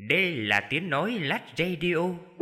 Đây là tiếng nói Lát Radio.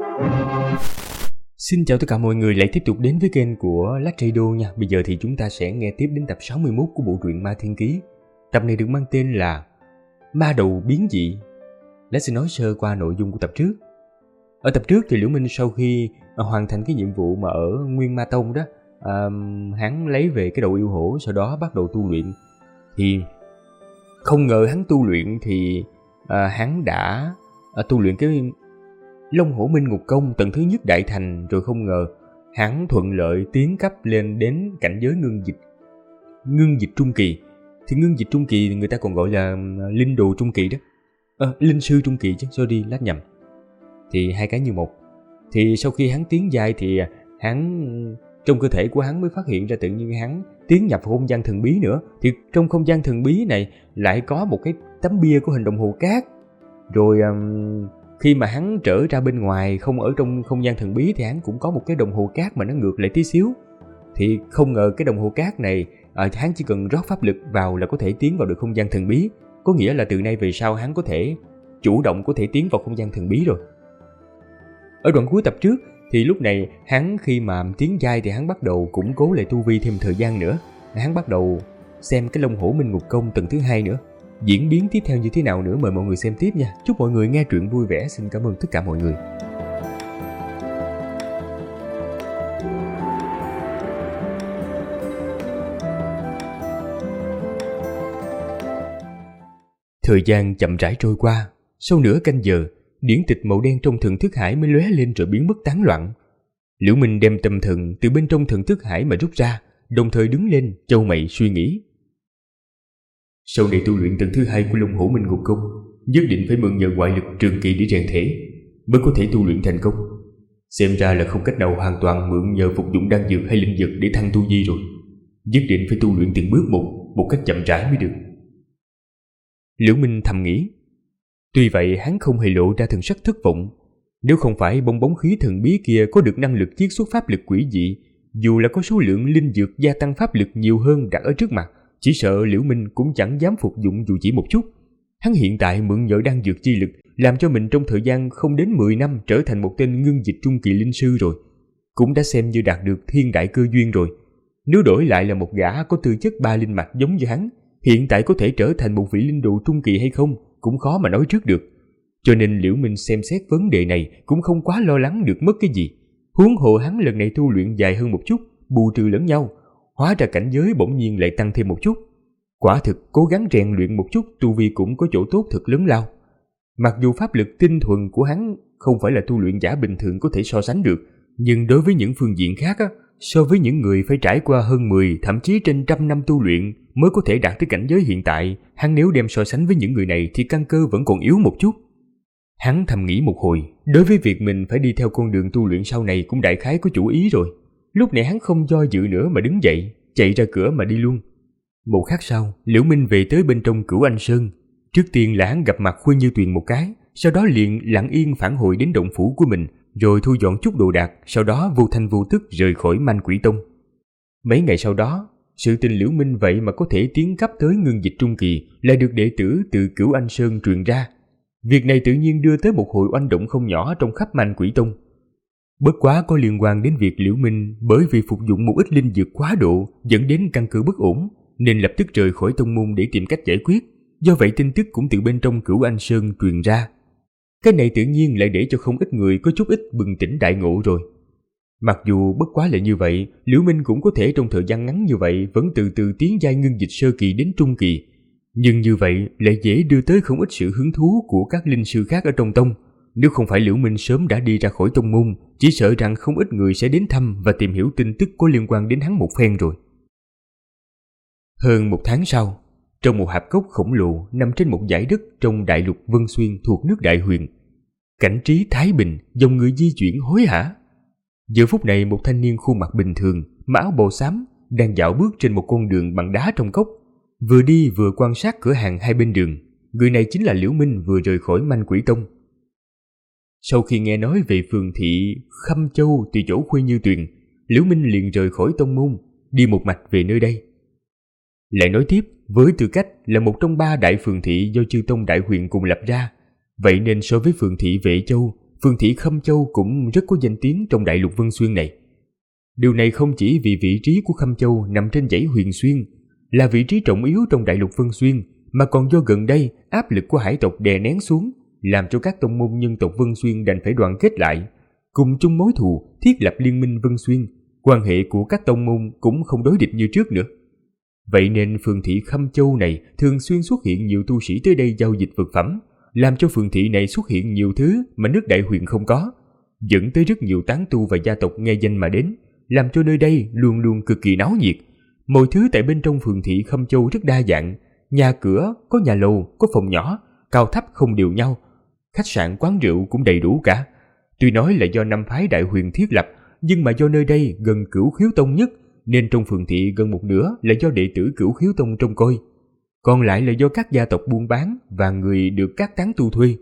Xin chào tất cả mọi người lại tiếp tục đến với kênh của Lát Radio nha. Bây giờ thì chúng ta sẽ nghe tiếp đến tập 61 của bộ truyện Ma Thiên Ký. Tập này được mang tên là Ma Đầu Biến Dị. Lát sẽ nói sơ qua nội dung của tập trước. Ở tập trước thì Liễu Minh sau khi hoàn thành cái nhiệm vụ mà ở Nguyên Ma Tông đó, hắn lấy về cái đầu yêu hổ, sau đó bắt đầu tu luyện. Thì không ngờ hắn tu luyện thì hắn đã tu luyện cái Long Hổ Minh Ngục Công tầng thứ nhất đại thành, rồi không ngờ hắn thuận lợi tiến cấp lên đến cảnh giới ngưng dịch trung kỳ. Thì ngưng dịch trung kỳ người ta còn gọi là linh đồ trung kỳ đó, linh sư trung kỳ chứ, sorry lát nhầm. Thì hai cái như một. Thì sau khi hắn tiến giai thì hắn trong cơ thể của hắn mới phát hiện ra tự nhiên hắn tiến nhập vào không gian thần bí nữa. Thì trong không gian thần bí này lại có một cái tấm bia của hình đồng hồ cát. Rồi khi mà hắn trở ra bên ngoài, không ở trong không gian thần bí, thì hắn cũng có một cái đồng hồ cát mà nó ngược lại tí xíu. Thì không ngờ cái đồng hồ cát này hắn chỉ cần rót pháp lực vào là có thể tiến vào được không gian thần bí. Có nghĩa là từ nay về sau hắn có thể chủ động có thể tiến vào không gian thần bí rồi. Ở đoạn cuối tập trước thì lúc này hắn khi mà tiến giai thì hắn bắt đầu củng cố lại tu vi thêm thời gian nữa. Hắn bắt đầu xem cái Long Hổ Minh Ngục Công tầng thứ 2 nữa. Diễn biến tiếp theo như thế nào nữa mời mọi người xem tiếp nha. Chúc mọi người nghe truyện vui vẻ. Xin cảm ơn tất cả mọi người. Thời gian chậm rãi trôi qua. Sau nửa canh giờ, điển tịch màu đen trong thần thức hải mới lóe lên rồi biến mất tán loạn. Liễu Minh đem tâm thần từ bên trong thần thức hải mà rút ra, đồng thời đứng lên chau mày suy nghĩ. Sau này tu luyện tầng thứ 2 của Long Hổ Minh Ngục Công, nhất định phải mượn nhờ ngoại lực trường kỳ để rèn thể mới có thể tu luyện thành công. Xem ra là không cách nào hoàn toàn mượn nhờ phục dụng đan dược hay linh dược để thăng tu vi rồi. Nhất định phải tu luyện từng bước một cách chậm rãi mới được. Liễu Minh thầm nghĩ. Tuy vậy hắn không hề lộ ra thần sắc thất vọng. Nếu không phải bong bóng khí thần bí kia có được năng lực chiết xuất pháp lực quỷ dị, dù là có số lượng linh dược gia tăng pháp lực nhiều hơn đặt ở trước mặt, chỉ sợ Liễu Minh cũng chẳng dám phục dụng dù chỉ một chút. Hắn hiện tại mượn nhờ đan dược chi lực, làm cho mình trong thời gian không đến 10 năm trở thành một tên ngưng dịch trung kỳ linh sư rồi. Cũng đã xem như đạt được thiên đại cơ duyên rồi. Nếu đổi lại là một gã có tư chất 3 linh mạch giống như hắn, hiện tại có thể trở thành một vị linh đồ trung kỳ hay không cũng khó mà nói trước được. Cho nên Liễu Minh xem xét vấn đề này cũng không quá lo lắng được mất cái gì. Huống hồ hắn lần này tu luyện dài hơn một chút, bù trừ lẫn nhau, hóa ra cảnh giới bỗng nhiên lại tăng thêm một chút. Quả thực cố gắng rèn luyện một chút tu vi cũng có chỗ tốt thật lớn lao. Mặc dù pháp lực tinh thuần của hắn không phải là tu luyện giả bình thường có thể so sánh được, nhưng đối với những phương diện khác so với những người phải trải qua hơn 10 thậm chí trên 100 năm tu luyện mới có thể đạt tới cảnh giới hiện tại, hắn nếu đem so sánh với những người này thì căn cơ vẫn còn yếu một chút. Hắn thầm nghĩ một hồi, đối với việc mình phải đi theo con đường tu luyện sau này cũng đại khái có chủ ý rồi. Lúc này hắn không do dự nữa mà đứng dậy, chạy ra cửa mà đi luôn. Một khắc sau, Liễu Minh về tới bên trong Cửu Anh Sơn. Trước tiên là hắn gặp mặt Khuê Như Tuyền một cái, sau đó liền lặng yên phản hồi đến động phủ của mình, rồi thu dọn chút đồ đạc, sau đó vô thanh vô tức rời khỏi Manh Quỷ Tông. Mấy ngày sau đó, sự tình Liễu Minh vậy mà có thể tiến cấp tới ngưng dịch trung kỳ lại được đệ tử từ Cửu Anh Sơn truyền ra. Việc này tự nhiên đưa tới một hồi oanh động không nhỏ trong khắp Manh Quỷ Tông. Bất quá có liên quan đến việc Liễu Minh bởi vì phục dụng một ít linh dược quá độ dẫn đến căn cơ bất ổn, nên lập tức rời khỏi tông môn để tìm cách giải quyết. Do vậy tin tức cũng từ bên trong Cửu Anh Sơn truyền ra. Cái này tự nhiên lại để cho không ít người có chút ít bừng tỉnh đại ngộ rồi. Mặc dù bất quá là như vậy, Liễu Minh cũng có thể trong thời gian ngắn như vậy vẫn từ từ tiến giai ngưng dịch sơ kỳ đến trung kỳ. Nhưng như vậy lại dễ đưa tới không ít sự hứng thú của các linh sư khác ở trong tông. Nếu không phải Liễu Minh sớm đã đi ra khỏi tông môn, chỉ sợ rằng không ít người sẽ đến thăm và tìm hiểu tin tức có liên quan đến hắn một phen rồi. Hơn 1 tháng sau, trong một hạp cốc khổng lồ nằm trên một dải đất trong đại lục Vân Xuyên thuộc nước Đại Huyền, cảnh trí thái bình, dòng người di chuyển hối hả. Giờ phút này một thanh niên khuôn mặt bình thường, mặc áo bào xám, đang dạo bước trên một con đường bằng đá trong cốc, vừa đi vừa quan sát cửa hàng hai bên đường. Người này chính là Liễu Minh vừa rời khỏi Manh Quỷ Tông. Sau khi nghe nói về phường thị Khâm Châu từ chỗ Khuê Như Tuyền, Liễu Minh liền rời khỏi tông môn, đi một mạch về nơi đây. Lại nói tiếp, với tư cách là một trong 3 đại phường thị do chư tông Đại Huyền cùng lập ra, Vậy nên so với phường thị Vệ Châu, phường thị Khâm Châu cũng rất có danh tiếng trong đại lục Vân Xuyên này. Điều này không chỉ vì vị trí của Khâm Châu nằm trên dãy Huyền Xuyên, là vị trí trọng yếu trong đại lục Vân Xuyên, mà còn do gần đây áp lực của hải tộc đè nén xuống, làm cho các tông môn nhân tộc Vân Xuyên đành phải đoàn kết lại, cùng chung mối thù, thiết lập liên minh Vân Xuyên. Quan hệ của các tông môn cũng không đối địch như trước nữa. Vậy nên phường thị Khâm Châu này thường xuyên xuất hiện nhiều tu sĩ tới đây giao dịch vật phẩm, làm cho phường thị này xuất hiện nhiều thứ mà nước Đại Huyền không có, dẫn tới rất nhiều tán tu và gia tộc nghe danh mà đến, làm cho nơi đây luôn luôn cực kỳ náo nhiệt. Mọi thứ tại bên trong phường thị Khâm Châu rất đa dạng, nhà cửa, có nhà lầu, có phòng nhỏ, cao thấp không đều nhau, khách sạn quán rượu cũng đầy đủ cả. Tuy nói là do năm phái Đại Huyền thiết lập, nhưng mà do nơi đây gần Cửu Khiếu Tông nhất, nên trong phường thị gần một nửa là do đệ tử Cửu Khiếu Tông trông coi, còn lại là do các gia tộc buôn bán và người được các tán tu thuê.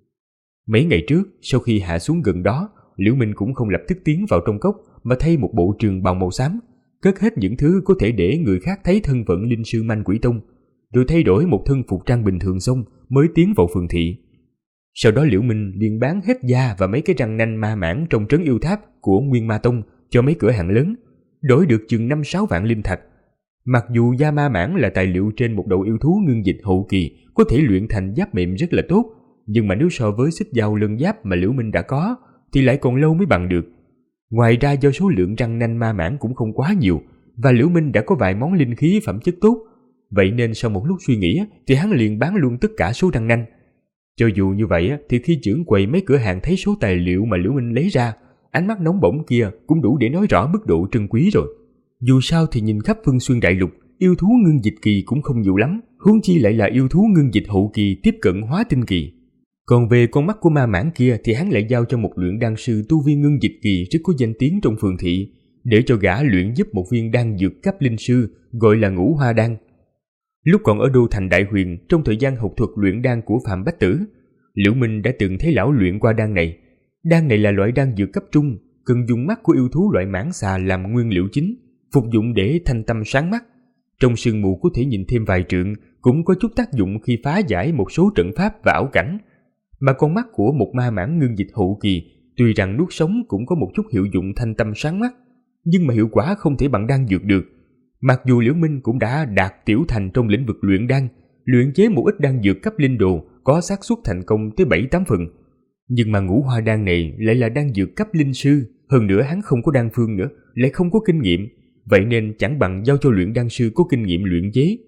Mấy ngày trước, sau khi hạ xuống gần đó, Liễu Minh cũng không lập tức tiến vào trong cốc, mà thay một bộ trường bào màu xám, cất hết những thứ có thể để người khác thấy thân phận linh sư Manh Quỷ Tông, rồi thay đổi một thân phục trang bình thường xong mới tiến vào phường thị. Sau đó Liễu Minh liền bán hết da và mấy cái răng nanh ma mãng trong trấn yêu tháp của Nguyên Ma Tông cho mấy cửa hàng lớn, đổi được chừng 5-6 vạn linh thạch. Mặc dù da ma mãng là tài liệu trên một đầu yêu thú ngưng dịch hậu kỳ, có thể luyện thành giáp mềm rất là tốt, nhưng mà nếu so với xích dao lân giáp mà Liễu Minh đã có thì lại còn lâu mới bằng được. Ngoài ra do số lượng răng nanh ma mãng cũng không quá nhiều, và Liễu Minh đã có vài món linh khí phẩm chất tốt, vậy nên sau một lúc suy nghĩ thì hắn liền bán luôn tất cả số răng nanh. Cho dù như vậy thì khi trưởng quầy mấy cửa hàng thấy số tài liệu mà Liễu Minh lấy ra, ánh mắt nóng bỏng kia cũng đủ để nói rõ mức độ trân quý rồi. Dù sao thì nhìn khắp Vân Xuyên đại lục, yêu thú ngưng dịch kỳ cũng không nhiều lắm, huống chi lại là yêu thú ngưng dịch hậu kỳ tiếp cận hóa tinh kỳ. Còn về con mắt của ma mãng kia thì hắn lại giao cho một luyện đan sư tu vi ngưng dịch kỳ rất có danh tiếng trong phường thị, để cho gã luyện giúp một viên đan dược cấp linh sư gọi là Ngũ Hoa đan. Lúc còn ở đô thành Đại Huyền, trong thời gian học thuật luyện đan của Phạm Bách Tử, Liễu Minh đã từng thấy lão luyện qua đan này. Đan này là loại đan dược cấp trung, cần dùng mắt của yêu thú loại mãng xà làm nguyên liệu chính, phục dụng để thanh tâm sáng mắt. Trong sương mù có thể nhìn thêm vài trượng, cũng có chút tác dụng khi phá giải một số trận pháp và ảo cảnh. Mà con mắt của một ma mãng ngưng dịch hậu kỳ, tuy rằng nuốt sống cũng có một chút hiệu dụng thanh tâm sáng mắt, nhưng mà hiệu quả không thể bằng đan dược được. Mặc dù Liễu Minh cũng đã đạt tiểu thành trong lĩnh vực luyện đan, luyện chế một ít đan dược cấp linh đồ có xác suất thành công tới 7-8 phần, nhưng mà Ngũ Hoa đan này lại là đan dược cấp linh sư, hơn nữa hắn không có đan phương nữa, lại không có kinh nghiệm, vậy nên chẳng bằng giao cho luyện đan sư có kinh nghiệm luyện chế.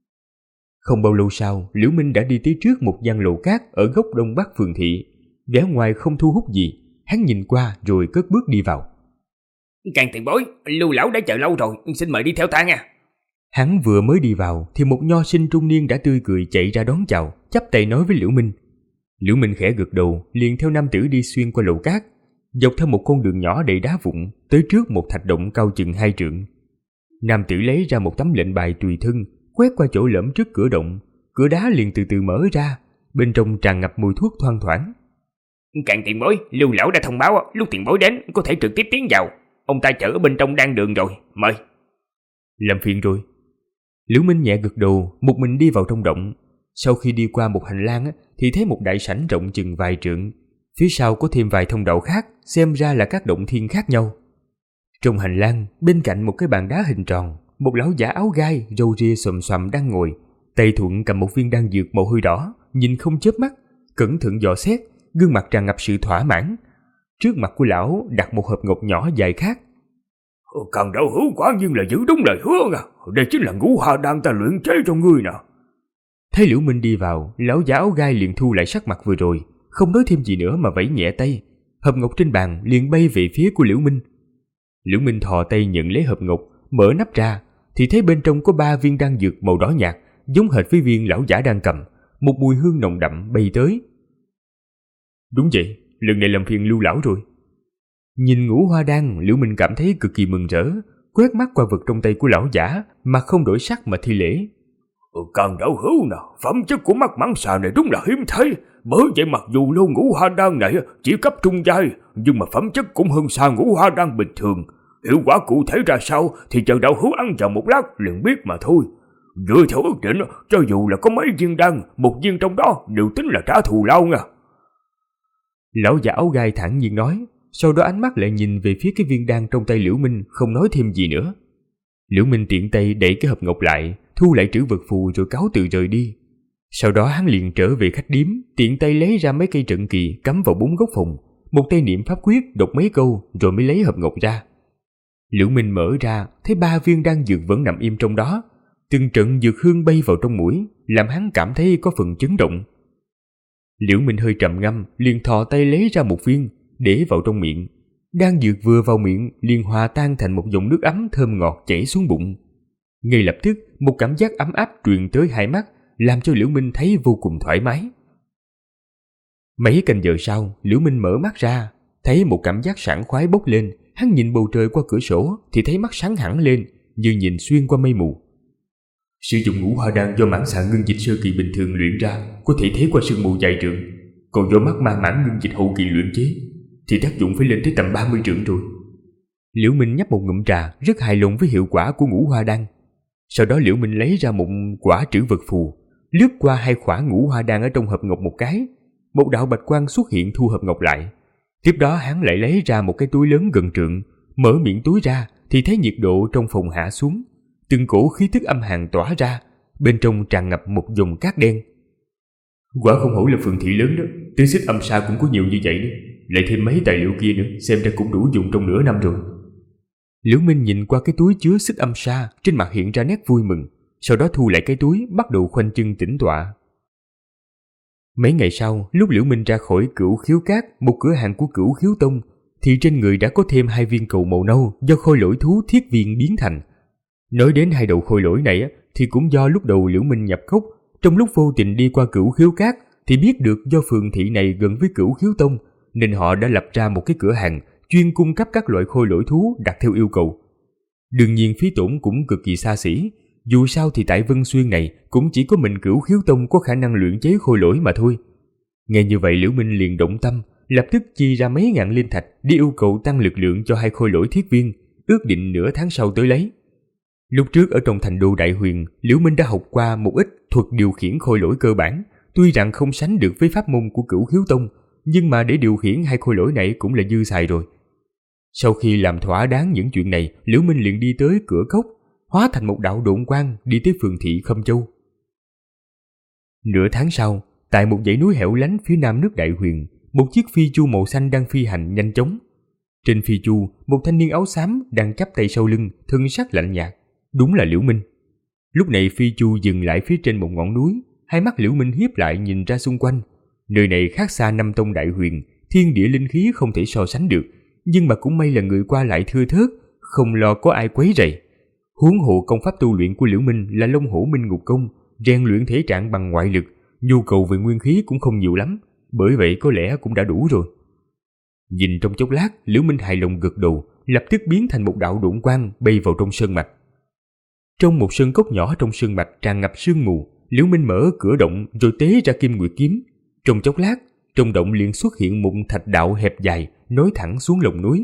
Không bao lâu sau, Liễu Minh đã đi tới trước một gian lầu cát ở góc đông bắc phường thị. Vẻ ngoài không thu hút gì, hắn nhìn qua rồi cất bước đi vào. Càng tiền bối, Lưu lão đã chờ lâu rồi, xin mời đi theo ta nha. Hắn vừa mới đi vào thì một nho sinh trung niên đã tươi cười chạy ra đón chào, chắp tay nói với Liễu Minh. Liễu Minh khẽ gật đầu, liền theo nam tử đi xuyên qua lầu cát, dọc theo một con đường nhỏ đầy đá vụn, tới trước một thạch động cao chừng 2 trượng. Nam tử lấy ra một tấm lệnh bài tùy thân, quét qua chỗ lõm trước cửa động, cửa đá liền từ từ mở ra, bên trong tràn ngập mùi thuốc thoang thoảng. Càng tiền bối, Lưu lão đã thông báo lúc tiền bối đến có thể trực tiếp tiến vào. Ông ta chở ở bên trong đang đường rồi, mời. Làm phiền rồi. Liễu Minh nhẹ gật đầu, một mình đi vào trong động. Sau khi đi qua một hành lang thì thấy một đại sảnh rộng chừng vài trượng, phía sau có thêm vài thông đạo khác, xem ra là các động thiên khác nhau. Trong hành lang, bên cạnh một cái bàn đá hình tròn, một lão giả áo gai, râu ria xồm xoàm đang ngồi, tay thuận cầm một viên đan dược màu hơi đỏ, nhìn không chớp mắt, cẩn thận dò xét, gương mặt tràn ngập sự thỏa mãn. Trước mặt của lão đặt một hộp ngọc nhỏ dài khác. Càng đạo hữu quả nhiên là giữ đúng lời hứa à. Đây chính là Ngũ Hoa đan ta luyện chế cho ngươi nè. Thấy Liễu Minh đi vào, lão giả áo gai liền thu lại sắc mặt vừa rồi, không nói thêm gì nữa mà vẫy nhẹ tay. Hộp ngọc trên bàn liền bay về phía của Liễu Minh. Liễu Minh thò tay nhận lấy hộp ngọc, mở nắp ra thì thấy bên trong có 3 viên đan dược màu đỏ nhạt, giống hệt với viên lão giả đang cầm. Một mùi hương nồng đậm bay tới. Đúng vậy, lần này làm phiền Lưu lão rồi. Nhìn Ngũ Hoa đan, Liễu Minh cảm thấy cực kỳ mừng rỡ, quét mắt qua vật trong tay của lão giả, mặt không đổi sắc mà thi lễ. Càng đạo hữu nào, phẩm chất của mắt mãng xà này đúng là hiếm thấy. Bởi vậy mặc dù lô Ngũ Hoa đan này chỉ cấp trung giai, nhưng mà phẩm chất cũng hơn xa Ngũ Hoa đan bình thường. Hiệu quả cụ thể ra sao thì chờ đạo hữu ăn vào một lát liền biết mà thôi. Dựa theo ước định, cho dù là có mấy viên đan, một viên trong đó đều tính là trả thù lao nha. Lão già áo gai thản nhiên nói, sau đó ánh mắt lại nhìn về phía cái viên đan trong tay Liễu Minh, không nói thêm gì nữa. Liễu Minh tiện tay đẩy cái hộp ngọc lại, thu lại trữ vật phù rồi cáo từ rời đi. Sau đó hắn liền trở về khách điếm, tiện tay lấy ra mấy cây trận kỳ cắm vào 4 góc phòng, một tay niệm pháp quyết đọc mấy câu rồi mới lấy hộp ngọc ra. Liễu Minh mở ra, thấy 3 viên đan dược vẫn nằm im trong đó, từng trận dược hương bay vào trong mũi, làm hắn cảm thấy có phần chấn động. Liễu Minh hơi trầm ngâm, liền thò tay lấy ra một viên, để vào trong miệng. Đan dược vừa vào miệng liền hòa tan thành một dòng nước ấm thơm ngọt chảy xuống bụng. Ngay lập tức, một cảm giác ấm áp truyền tới hai mắt, làm cho Liễu Minh thấy vô cùng thoải mái. Mấy canh giờ sau, Liễu Minh mở mắt ra, thấy một cảm giác sảng khoái bốc lên. Hắn nhìn bầu trời qua cửa sổ thì thấy mắt sáng hẳn lên, như nhìn xuyên qua mây mù. Sử dụng ngũ hoa đan do mãn xạ ngưng dịch sơ kỳ bình thường luyện ra, có thể thế qua sương mù dài trượng, còn do mắt ma mãn ngưng dịch hậu kỳ luyện chế thì tác dụng phải lên tới tầm 30 trượng rồi. Liễu Minh nhấp một ngụm trà, rất hài lòng với hiệu quả của ngũ hoa đan. Sau đó Liễu Minh lấy ra một quả trữ vật phù, lướt qua 2 quả ngũ hoa đan ở trong hộp ngọc một cái, một đạo bạch quang xuất hiện thu hộp ngọc lại. Tiếp đó hắn lại lấy ra một cái túi lớn gần trượng, mở miệng túi ra thì thấy nhiệt độ trong phòng hạ xuống, từng cổ khí tức âm hàn tỏa ra, bên trong tràn ngập một dòng cát đen. Quả không hổ là phường thị lớn đó, tứ xích âm sa cũng có nhiều như vậy đó, lại thêm mấy tài liệu kia nữa, xem ra cũng đủ dùng trong nửa năm rồi. Liễu Minh nhìn qua cái túi chứa xích âm sa, trên mặt hiện ra nét vui mừng, sau đó thu lại cái túi, bắt đầu khoanh chân tĩnh tọa. Mấy ngày sau, lúc Liễu Minh ra khỏi Cửu Khiếu Các, một cửa hàng của Cửu Khiếu Tông, thì trên người đã có thêm 2 viên cầu màu nâu do khôi lỗi thú thiết viên biến thành. Nói đến 2 đầu khôi lỗi này thì cũng do lúc đầu Liễu Minh nhập cốc, trong lúc vô tình đi qua Cửu Khiếu Các thì biết được do phường thị này gần với Cửu Khiếu Tông, nên họ đã lập ra một cái cửa hàng chuyên cung cấp các loại khôi lỗi thú đặt theo yêu cầu. Đương nhiên phí tổn cũng cực kỳ xa xỉ, dù sao thì tại Vân Xuyên này cũng chỉ có mình Cửu Khiếu Tông có khả năng luyện chế khôi lỗi mà thôi. Nghe như vậy Liễu Minh liền động tâm, lập tức chi ra mấy ngàn linh thạch đi yêu cầu tăng lực lượng cho 2 khôi lỗi thiết viên, ước định nửa tháng sau tới lấy. Lúc trước ở trong thành đô Đại Huyền, Liễu Minh đã học qua một ít thuật điều khiển khôi lỗi cơ bản, tuy rằng không sánh được với pháp môn của Cửu Khiếu Tông, nhưng mà để điều khiển 2 khôi lỗi này cũng là dư xài rồi. Sau khi làm thỏa đáng những chuyện này, Liễu Minh liền đi tới cửa cốc, hóa thành một đạo độn quang đi tới phường thị Khâm Châu. Nửa tháng sau, tại một dãy núi hẻo lánh phía nam nước Đại Huyền, một chiếc phi chu màu xanh đang phi hành nhanh chóng. Trên phi chu, một thanh niên áo xám đang chắp tay sau lưng, thân sắc lạnh nhạt, đúng là Liễu Minh. Lúc này phi chu dừng lại phía trên một ngọn núi, hai mắt Liễu Minh hiếp lại nhìn ra xung quanh. Nơi này khác xa Năm Tông Đại Huyền, thiên địa linh khí không thể so sánh được, nhưng mà cũng may là người qua lại thưa thớt, không lo có ai quấy rầy. Huống hộ công pháp tu luyện của Liễu Minh là Long Hổ Minh Ngục Công, rèn luyện thể trạng bằng ngoại lực, nhu cầu về nguyên khí cũng không nhiều lắm, bởi vậy có lẽ cũng đã đủ rồi. Nhìn trong chốc lát, Liễu Minh hài lòng gật đầu, lập tức biến thành một đạo độn quang bay vào trong sơn mạch. Trong một sơn cốc nhỏ trong sơn mạch tràn ngập sương mù, Liễu Minh mở cửa động rồi tế ra Kim Nguyệt kiếm. Trong chốc lát, trong động liền xuất hiện một thạch đạo hẹp dài nối thẳng xuống lòng núi.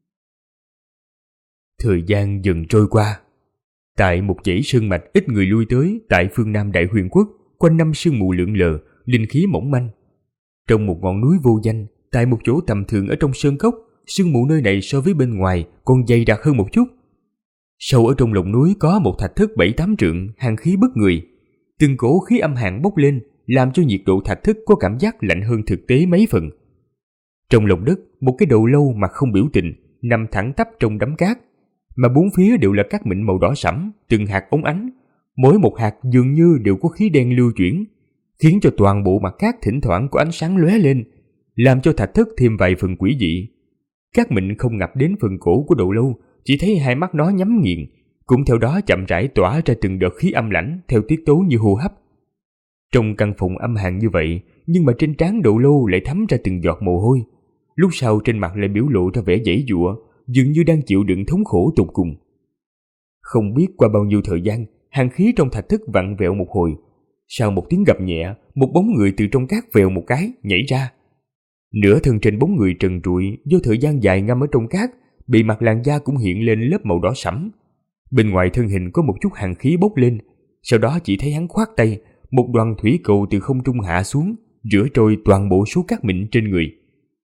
Thời gian dần trôi qua. Tại một dãy sơn mạch ít người lui tới tại phương Nam Đại Huyền Quốc, quanh năm sương mù lượn lờ, linh khí mỏng manh. Trong một ngọn núi vô danh, tại một chỗ tầm thường ở trong sơn cốc, sương mù nơi này so với bên ngoài còn dày đặc hơn một chút. Sâu ở trong lòng núi có một thạch thất 7-8 trượng, hàn khí bức người. Từng cổ khí âm hàn bốc lên, làm cho nhiệt độ thạch thất có cảm giác lạnh hơn thực tế mấy phần. Trong lòng đất, một cái đầu lâu mặt không biểu tình, nằm thẳng tắp trong đám cát, mà bốn phía đều là cát mịn màu đỏ sẫm, từng hạt óng ánh. Mỗi một hạt dường như đều có khí đen lưu chuyển, khiến cho toàn bộ mặt cát thỉnh thoảng có ánh sáng lóe lên, làm cho thạch thất thêm vài phần quỷ dị. Cát mịn không ngập đến phần cổ của đầu lâu, chỉ thấy hai mắt nó nhắm nghiền, cũng theo đó chậm rãi tỏa ra từng đợt khí âm lãnh theo tiết tấu như hô hấp. Trong căn phòng âm hàn như vậy, nhưng mà trên trán đầu lâu lại thấm ra từng giọt mồ hôi. Lúc sau trên mặt lại biểu lộ ra vẻ giãy giụa, dường như đang chịu đựng thống khổ tột cùng. Không biết qua bao nhiêu thời gian, hàn khí trong thạch thất vặn vẹo một hồi. Sau một tiếng gầm nhẹ, một bóng người từ trong cát vèo một cái nhảy ra. Nửa thân trên bóng người trần trụi do thời gian dài ngâm ở trong cát, bề mặt làn da cũng hiện lên lớp màu đỏ sẫm. Bên ngoài thân hình có một chút hàn khí bốc lên, sau đó chỉ thấy hắn khoát tay, một đoàn thủy cầu từ không trung hạ xuống, rửa trôi toàn bộ số cát mịn trên người.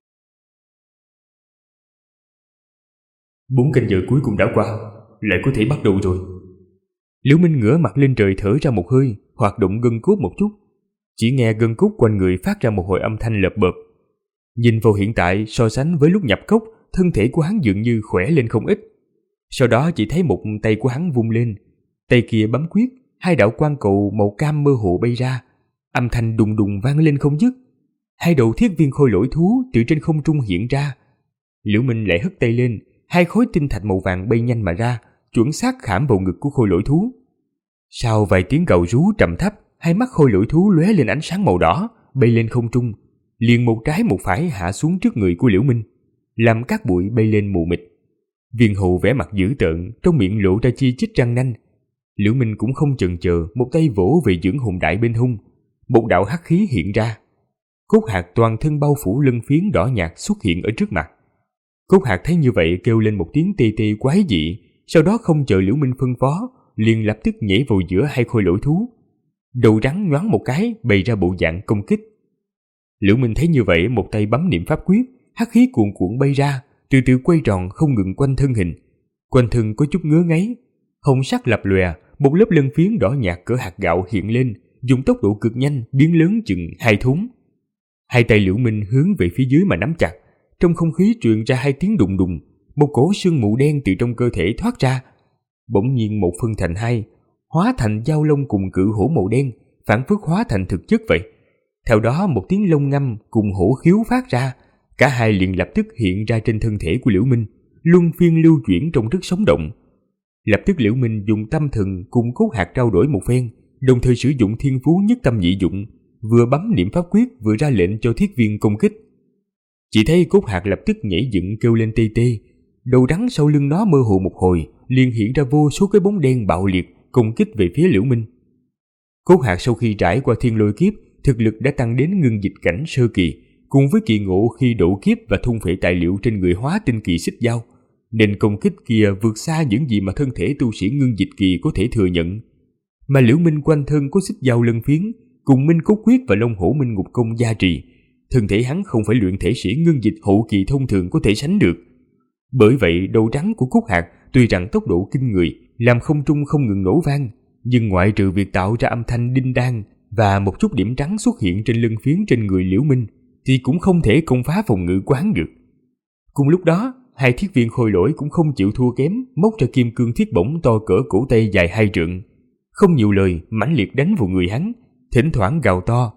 4 canh giờ cuối cùng đã qua, lại có thể bắt đầu rồi. Liễu Minh ngửa mặt lên trời thở ra một hơi, hoạt động gân cốt một chút. Chỉ nghe gân cốt quanh người phát ra một hồi âm thanh lợp bợp. Nhìn vào hiện tại so sánh với lúc nhập cốc, thân thể của hắn dường như khỏe lên không ít. Sau đó chỉ thấy một tay của hắn vung lên, tay kia bấm quyết, 2 đạo quang cầu màu cam mơ hồ bay ra, âm thanh đùng đùng vang lên không dứt. 2 đầu thiết viên khôi lỗi thú từ trên không trung hiện ra. Liễu Minh lại hất tay lên, 2 khối tinh thạch màu vàng bay nhanh mà ra, chuẩn xác khảm vào ngực của khôi lỗi thú. Sau vài tiếng gào rú trầm thấp, 2 mắt khôi lỗi thú lóe lên ánh sáng màu đỏ, bay lên không trung, liền một trái một phải hạ xuống trước người của Liễu Minh, làm cát bụi bay lên mù mịt. Viên hầu vẻ mặt dữ tợn, trong miệng lộ ra chi chít răng nanh. Liễu Minh cũng không chần chờ, một tay vỗ về dưỡng hồn đại bên hông, một đạo hắc khí hiện ra. Cốt hạt toàn thân bao phủ lân phiến đỏ nhạt xuất hiện ở trước mặt. Cốt hạt thấy như vậy kêu lên một tiếng tê tê quái dị, sau đó không chờ Liễu Minh phân phó, liền lập tức nhảy vào giữa 2 khôi lỗi thú. Đầu rắn nhoáng một cái, bày ra bộ dạng công kích. Liễu Minh thấy như vậy, một tay bấm niệm pháp quyết, hắc khí cuồn cuộn bay ra, từ từ quay tròn không ngừng quanh thân hình. Quanh thân có chút ngứa ngáy, hồng sắc lập lòe, một lớp lân phiến đỏ nhạt cỡ hạt gạo hiện lên, dùng tốc độ cực nhanh biến lớn chừng 2 thốn. 2 tay Liễu Minh hướng về phía dưới mà nắm chặt, trong không khí truyền ra 2 tiếng đùng đùng, một cỗ sương mù đen từ trong cơ thể thoát ra. Bỗng nhiên một phân thành 2, hóa thành dao lông cùng cự hổ màu đen, phản phất hóa thành thực chất vậy. Theo đó một tiếng lông ngâm cùng hổ khiếu phát ra, cả hai liền lập tức hiện ra trên thân thể của Liễu Minh, luân phiên lưu chuyển trong rất sống động. Lập tức Liễu Minh dùng tâm thần cùng cốt hạt trao đổi một phen, đồng thời sử dụng thiên phú nhất tâm nhị dụng, vừa bấm niệm pháp quyết vừa ra lệnh cho thiết viên công kích. Chỉ thấy cốt hạt lập tức nhảy dựng kêu lên tê tê, đầu rắn sau lưng nó mơ hồ một hồi, liền hiện ra vô số cái bóng đen bạo liệt công kích về phía Liễu Minh. Cốt hạt sau khi trải qua thiên lôi kiếp, thực lực đã tăng đến ngưng dịch cảnh sơ kỳ, cùng với kỳ ngộ khi độ kiếp và thôn phệ tài liệu trên người hóa tinh kỳ xích dao, nên công kích kia vượt xa những gì mà thân thể tu sĩ ngưng dịch kỳ có thể thừa nhận. Mà Liễu Minh quanh thân có xích dao lân phiến, cùng Minh Cốt Quyết và Long Hổ Minh Ngục Công gia trì, thân thể hắn không phải luyện thể sĩ ngưng dịch hậu kỳ thông thường có thể sánh được. Bởi vậy đầu rắn của cốt hạt tuy rằng tốc độ kinh người, làm không trung không ngừng nổ vang, nhưng ngoại trừ việc tạo ra âm thanh đinh đan và một chút điểm trắng xuất hiện trên lưng phiến trên người Liễu Minh, thì cũng không thể công phá phòng ngự quán được. Cùng lúc đó, 2 thiết viên khôi lỗi cũng không chịu thua kém, móc ra kim cương thiết bổng to cỡ cổ tay dài 2 trượng, không nhiều lời mãnh liệt đánh vào người hắn, thỉnh thoảng gào to.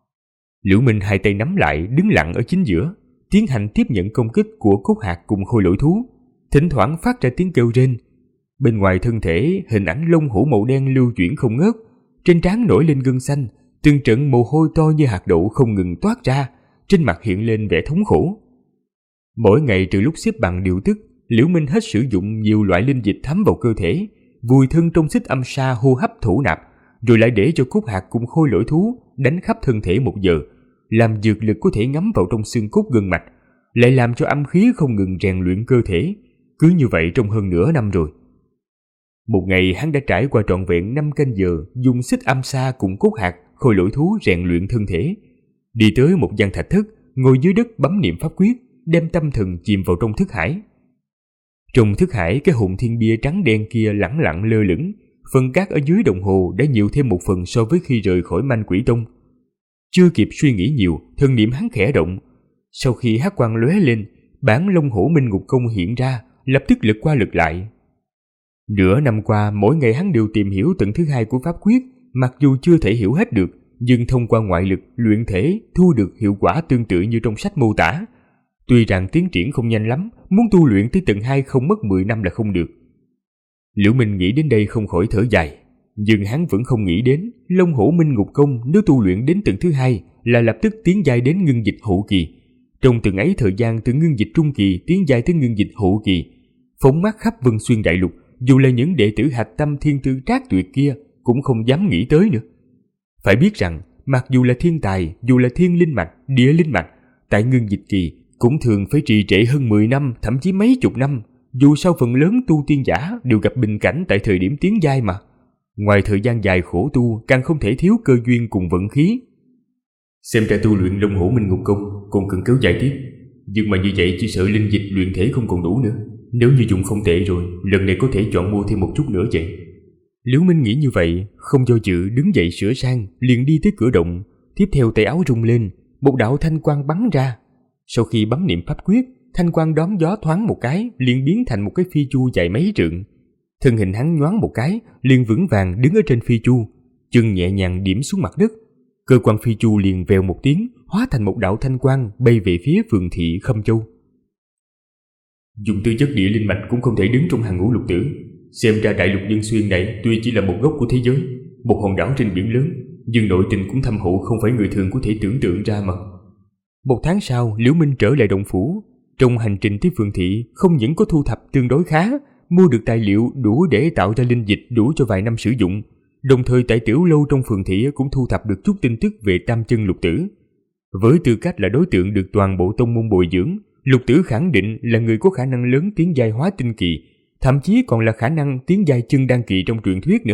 Liễu Minh 2 tay nắm lại, đứng lặng ở chính giữa, tiến hành tiếp nhận công kích của cốt hạt cùng khôi lỗi thú, thỉnh thoảng phát ra tiếng kêu rên. Bên ngoài thân thể, hình ảnh lông hổ màu đen lưu chuyển không ngớt, trên trán nổi lên gân xanh, từng trận mồ hôi to như hạt đậu không ngừng toát ra, trên mặt hiện lên vẻ thống khổ. Mỗi ngày trừ lúc xếp bằng điều tức, Liễu Minh hết sử dụng nhiều loại linh dịch thấm vào cơ thể, vùi thân trong xích âm sa hô hấp thổ nạp, rồi lại để cho cốt hạt cùng khôi lỗi thú đánh khắp thân thể 1 giờ, làm dược lực có thể ngấm vào trong xương cốt gân mạch, lại làm cho âm khí không ngừng rèn luyện cơ thể. Cứ như vậy trong hơn nửa năm rồi. Một ngày hắn đã trải qua trọn vẹn 5 canh giờ dùng xích âm sa cùng cốt hạt, khôi lỗi thú rèn luyện thân thể. Đi tới một gian thạch thất, ngồi dưới đất bấm niệm pháp quyết, đem tâm thần chìm vào trong thức hải. Trong thức hải, cái hồn thiên bia trắng đen kia lẳng lặng lơ lửng, phần cát ở dưới đồng hồ đã nhiều thêm 1 phần so với khi rời khỏi Manh Quỷ Tông. Chưa kịp suy nghĩ nhiều, thần niệm hắn khẽ động. Sau khi hắc quang lóe lên, bản Long Hổ Minh Ngục Công hiện ra, lập tức lật qua lật lại. Nửa năm qua, mỗi ngày hắn đều tìm hiểu tầng thứ 2 của pháp quyết, mặc dù chưa thể hiểu hết được, nhưng thông qua ngoại lực luyện thể thu được hiệu quả tương tự như trong sách mô tả. Tuy rằng tiến triển không nhanh lắm, muốn tu luyện tới tầng 2 không mất 10 năm là không được. Liễu Minh nghĩ đến đây không khỏi thở dài, nhưng hắn vẫn không nghĩ đến Long Hổ Minh Ngục Công nếu tu luyện đến tầng thứ 2 là lập tức tiến giai đến ngưng dịch hậu kỳ. Trong từng ấy thời gian từ ngưng dịch trung kỳ tiến giai tới ngưng dịch hậu kỳ, phóng mắt khắp Vân Xuyên đại lục, dù là những đệ tử hạch tâm thiên tư trác tuyệt kia cũng không dám nghĩ tới nữa. Phải biết rằng, mặc dù là thiên tài, dù là thiên linh mạch, địa linh mạch, tại ngưng dịch kỳ cũng thường phải trì trệ hơn 10 năm, thậm chí mấy chục năm, dù sao phần lớn tu tiên giả đều gặp bình cảnh tại thời điểm tiến giai mà. Ngoài thời gian dài khổ tu, càng không thể thiếu cơ duyên cùng vận khí. Xem ra tu luyện Long Hổ Minh Ngục Công còn cần kéo dài tiếp, nhưng mà như vậy chỉ sợ linh dịch luyện thể không còn đủ nữa, Nếu như dùng không tệ rồi, lần này có thể chọn mua thêm một chút nữa vậy. Liễu Minh nghĩ như vậy, không do dự đứng dậy sửa sang, liền đi tới cửa động. Tiếp theo tay áo rung lên, một đạo thanh quang bắn ra. Sau khi bấm niệm pháp quyết, thanh quang đón gió thoáng một cái, liền biến thành một cái phi chu dài mấy trượng. Thân hình hắn nhoáng một cái, liền vững vàng đứng ở trên phi chu, chân nhẹ nhàng điểm xuống mặt đất. Cơ quan phi chu liền vèo một tiếng, hóa thành một đạo thanh quang bay về phía phường thị Khâm Châu. Dùng tư chất địa linh mạch cũng không thể đứng trong hàng ngũ lục tử. Xem ra đại lục Nhân Xuyên này tuy chỉ là một góc của thế giới, một hòn đảo trên biển lớn, nhưng nội tình cũng thâm hậu không phải người thường có thể tưởng tượng ra mà. Một tháng sau, Liễu Minh trở lại động phủ. Trong hành trình tới phường thị, không những có thu thập tương đối khá, mua được tài liệu đủ để tạo ra linh dịch đủ cho vài năm sử dụng, đồng thời tại tiểu lâu trong phường thị cũng thu thập được chút tin tức về tam chân lục tử. Với tư cách là đối tượng được toàn bộ tông môn bồi dưỡng, lục tử khẳng định là người có khả năng lớn tiến giai hóa tinh kỳ, thậm chí còn là khả năng tiến giai chân đan kỳ trong truyền thuyết nữa.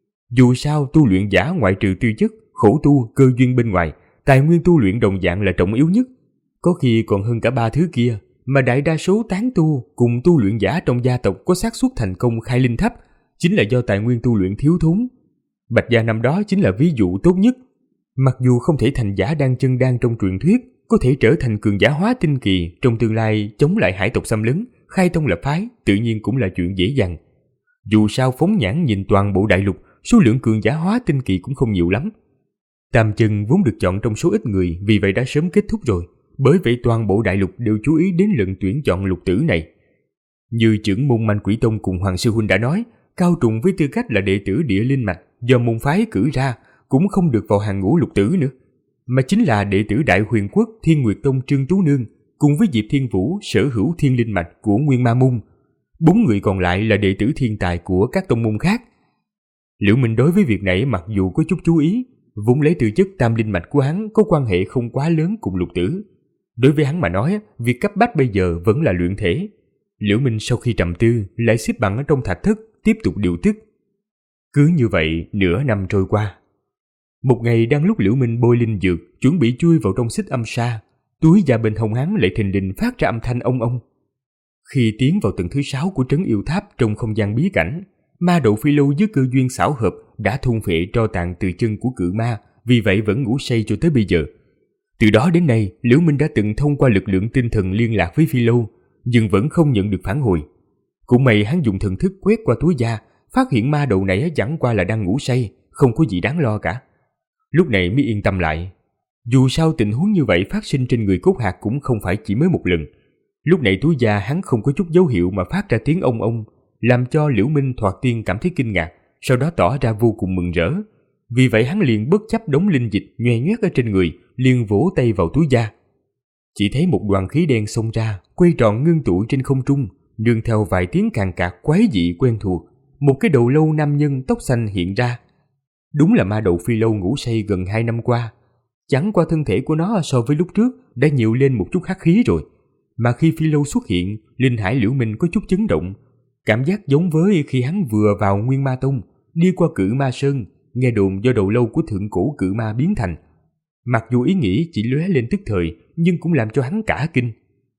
Dù sao, tu luyện giả ngoại trừ tư chất, khổ tu, cơ duyên bên ngoài, tài nguyên tu luyện đồng dạng là trọng yếu nhất. Có khi còn hơn cả ba thứ kia, mà đại đa số tán tu cùng tu luyện giả trong gia tộc có xác suất thành công khai linh thấp, chính là do tài nguyên tu luyện thiếu thốn. Bạch gia năm đó chính là ví dụ tốt nhất. Mặc dù không thể thành giả đan chân đan trong truyền thuyết, có thể trở thành cường giả hóa tinh kỳ trong tương lai chống lại hải tộc xâm lấn, khai tông lập phái, tự nhiên cũng là chuyện dễ dàng. Dù sao phóng nhãn nhìn toàn bộ đại lục, số lượng cường giả hóa tinh kỳ cũng không nhiều lắm. Tam chân vốn được chọn trong số ít người, vì vậy đã sớm kết thúc rồi. Bởi vậy toàn bộ đại lục đều chú ý đến lần tuyển chọn lục tử này. Như trưởng môn Manh Quỷ Tông cùng Hoàng Sư Huynh đã nói, Cao Trùng với tư cách là đệ tử địa linh mạch do môn phái cử ra cũng không được vào hàng ngũ lục tử nữa, mà chính là đệ tử Đại Huyền Quốc Thiên Nguyệt Tông Trương Tú Nương cùng với Diệp Thiên Vũ sở hữu thiên linh mạch của Nguyên Ma Môn. 4 người còn lại là đệ tử thiên tài của các tông môn khác. Liễu Minh đối với việc này mặc dù có chút chú ý, vốn lấy tư chất tam linh mạch của hắn có quan hệ không quá lớn cùng lục tử. Đối với hắn mà nói, việc cấp bách bây giờ vẫn là luyện thể. Liễu Minh sau khi trầm tư lại xếp bằng ở trong thạch thất tiếp tục điều tức. Cứ như vậy nửa năm trôi qua. Một ngày đang lúc Liễu Minh bôi linh dược chuẩn bị chui vào trong xích âm sa, túi da bên hông hắn lại thình lình phát ra âm thanh ông ông. Khi tiến vào tầng thứ 6 của trấn yêu tháp trong không gian bí cảnh, ma đậu phi lâu với cơ duyên xảo hợp đã thôn phệ tro tàn từ chân của cự ma, vì vậy vẫn ngủ say cho tới bây giờ. Từ đó đến nay, Liễu Minh đã từng thông qua lực lượng tinh thần liên lạc với phi lâu, nhưng vẫn không nhận được phản hồi. Cũng may hắn dùng thần thức quét qua túi da, phát hiện ma đầu này chẳng qua là đang ngủ say, không có gì đáng lo cả. Lúc này mới yên tâm lại. Dù sao tình huống như vậy phát sinh trên người Cốt Hạc cũng không phải chỉ mới một lần. Lúc này túi da hắn không có chút dấu hiệu mà phát ra tiếng ông ông, làm cho Liễu Minh thoạt tiên cảm thấy kinh ngạc, sau đó tỏ ra vô cùng mừng rỡ. Vì vậy hắn liền bất chấp đống linh dịch nhoe nhoét ở trên người, liền vỗ tay vào túi da. Chỉ thấy một đoàn khí đen xông ra, quay tròn ngưng tụ trên không trung, nương theo vài tiếng càn cạc quái dị quen thuộc, một cái đầu lâu nam nhân tóc xanh hiện ra. Đúng là ma đầu phi lâu ngủ say gần 2 năm qua. Chẳng qua thân thể của nó so với lúc trước đã nhiều lên một chút hắc khí rồi. Mà khi phi lâu xuất hiện, linh hải Liễu Minh có chút chấn động, cảm giác giống với khi hắn vừa vào Nguyên Ma Tông, đi qua Cự Ma Sơn, nghe đồn do đầu lâu của thượng cổ cự ma biến thành. Mặc dù ý nghĩ chỉ lóe lên tức thời, nhưng cũng làm cho hắn cả kinh.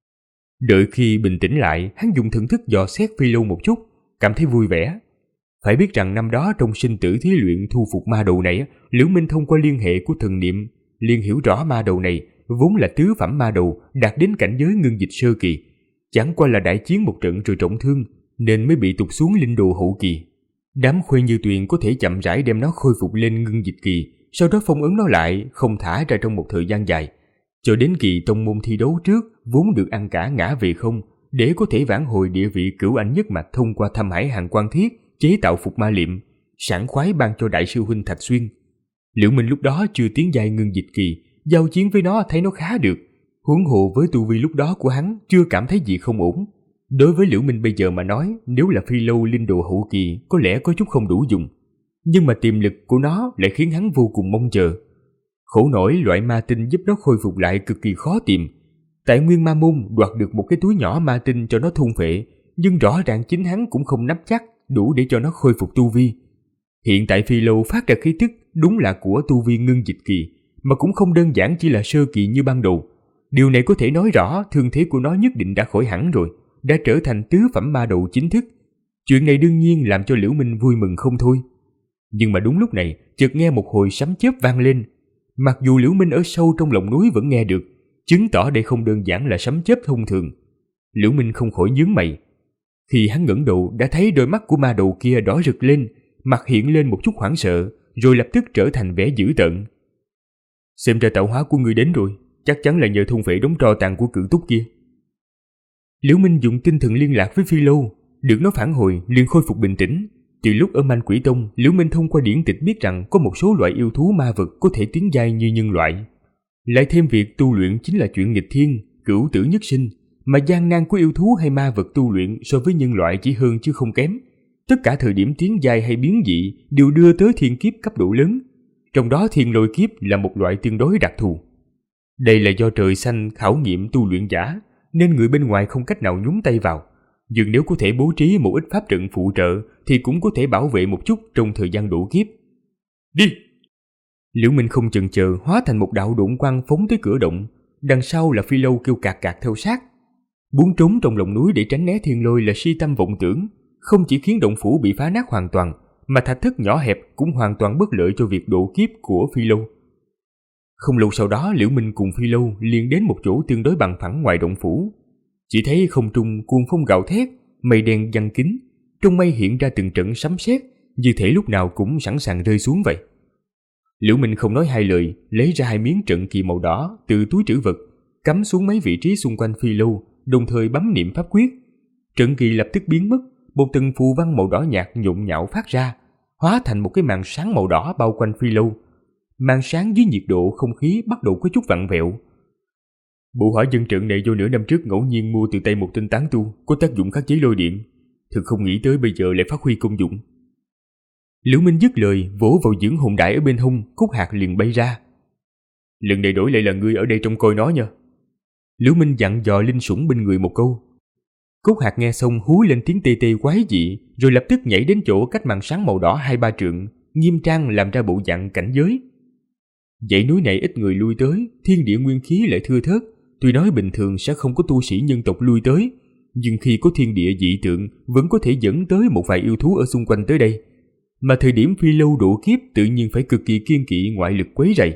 Đợi khi bình tĩnh lại, hắn dùng thần thức dò xét phi lâu một chút, cảm thấy vui vẻ. Phải biết rằng năm đó trong sinh tử thí luyện thu phục ma đầu này, Liễu Minh thông qua liên hệ của thần niệm liền hiểu rõ ma đầu này vốn là tứ phẩm ma đầu đạt đến cảnh giới ngưng dịch sơ kỳ, chẳng qua là đại chiến một trận rồi trọng thương nên mới bị tụt xuống linh đồ hậu kỳ. Đám Khuê Như Tuyền có thể chậm rãi đem nó khôi phục lên ngưng dịch kỳ, sau đó phong ấn nó lại, không thả ra trong một thời gian dài, cho đến kỳ tông môn thi đấu trước vốn được ăn cả ngã về không, để có thể vãn hồi địa vị cửu ảnh nhất mạch thông qua Thâm Hải Hàng Quan Thiết chế tạo phục ma liệm, sảng khoái ban cho đại sư huynh Thạch Xuyên. Liễu Minh lúc đó chưa tiến giai ngưng dịch kỳ, giao chiến với nó thấy nó khá được, huống hồ với tu vi lúc đó của hắn chưa cảm thấy gì không ổn. Đối với Liễu Minh bây giờ mà nói, nếu là phi lâu linh đồ hậu kỳ có lẽ có chút không đủ dùng, nhưng mà tiềm lực của nó lại khiến hắn vô cùng mong chờ. Khổ nổi loại ma tinh giúp nó khôi phục lại cực kỳ khó tìm. Tại Nguyên Ma Môn đoạt được một cái túi nhỏ ma tinh cho nó thôn phệ, nhưng rõ ràng chính hắn cũng không nắm chắc đủ để cho nó khôi phục tu vi. Hiện tại phi lâu phát ra khí tức đúng là của tu vi ngưng dịch kỳ, mà cũng không đơn giản chỉ là sơ kỳ như ban đầu. Điều này có thể nói rõ thương thế của nó nhất định đã khỏi hẳn rồi, đã trở thành tứ phẩm ma đầu chính thức. Chuyện này đương nhiên làm cho Liễu Minh vui mừng không thôi. Nhưng mà đúng lúc này, chợt nghe một hồi sấm chớp vang lên. Mặc dù Liễu Minh ở sâu trong lòng núi vẫn nghe được, chứng tỏ đây không đơn giản là sấm chớp thông thường. Liễu Minh không khỏi nhướng mày. Khi hắn ngẩng đầu đã thấy đôi mắt của ma đầu kia đỏ rực lên, mặt hiện lên một chút hoảng sợ, rồi lập tức trở thành vẻ dữ tợn. Xem ra tạo hóa của ngươi đến rồi, chắc chắn là nhờ thôn phệ đống tro tàn của cự túc kia. Liễu Minh dùng tinh thần liên lạc với Phi Lâu, được nó phản hồi liền khôi phục bình tĩnh. Từ lúc ở Man Quỷ Tông, Liễu Minh thông qua điển tịch biết rằng có một số loại yêu thú ma vật có thể tiến giai như nhân loại. Lại thêm việc tu luyện chính là chuyện nghịch thiên, cửu tử nhất sinh, mà gian nan của yêu thú hay ma vật tu luyện so với nhân loại chỉ hơn chứ không kém. Tất cả thời điểm tiến giai hay biến dị đều đưa tới thiên kiếp cấp độ lớn, trong đó thiên lôi kiếp là một loại tương đối đặc thù. Đây là do trời xanh khảo nghiệm tu luyện giả, nên người bên ngoài không cách nào nhúng tay vào. Nhưng nếu có thể bố trí một ít pháp trận phụ trợ thì cũng có thể bảo vệ một chút trong thời gian độ kiếp. Đi! Liễu Minh không chần chờ hóa thành một đạo độn quang phóng tới cửa động, đằng sau là Phi Lâu kêu cạc cạc theo sát. Muốn trốn trong lòng núi để tránh né thiên lôi là si tâm vọng tưởng, không chỉ khiến động phủ bị phá nát hoàn toàn, mà thạch thất nhỏ hẹp cũng hoàn toàn bất lợi cho việc độ kiếp của Phi Lâu. Không lâu sau đó, Liễu Minh cùng Phi Lâu liền đến một chỗ tương đối bằng phẳng ngoài động phủ. Chỉ thấy không trung cuồng phong gào thét, mây đen giăng kín, trong mây hiện ra từng trận sấm sét, như thể lúc nào cũng sẵn sàng rơi xuống vậy. Liễu Minh không nói hai lời, lấy ra 2 miếng trận kỳ màu đỏ từ túi trữ vật, cắm xuống mấy vị trí xung quanh Phi Lâu, đồng thời bấm niệm pháp quyết. Trận kỳ lập tức biến mất, một tầng phù văn màu đỏ nhạt nhộn nhạo phát ra, hóa thành một cái màn sáng màu đỏ bao quanh Phi Lâu. Màn sáng dưới nhiệt độ không khí bắt đầu có chút vặn vẹo. Bộ hỏa dân trận này do nửa năm trước ngẫu nhiên mua từ tay một tên tán tu, có tác dụng khắc chế lôi điện. Thực không nghĩ tới bây giờ lại phát huy công dụng. Liễu Minh dứt lời, vỗ vào dưỡng hồn đại ở bên hông, Cúc Hạc liền bay ra. Lần này đổi lại là ngươi ở đây trông coi nó nha. Liễu Minh dặn dò linh sủng bên người một câu. Cúc Hạc nghe xong hú lên tiếng tê tê quái dị, rồi lập tức nhảy đến chỗ cách màn sáng màu đỏ 2-3 trượng, nghiêm trang làm ra bộ dạng cảnh giới. Dãy núi này ít người lui tới, thiên địa nguyên khí lại thưa thớt, tuy nói bình thường sẽ không có tu sĩ nhân tộc lui tới, nhưng khi có thiên địa dị tượng vẫn có thể dẫn tới một vài yêu thú ở xung quanh tới đây. Mà thời điểm Phi Lâu độ kiếp tự nhiên phải cực kỳ kiêng kỵ ngoại lực quấy rầy.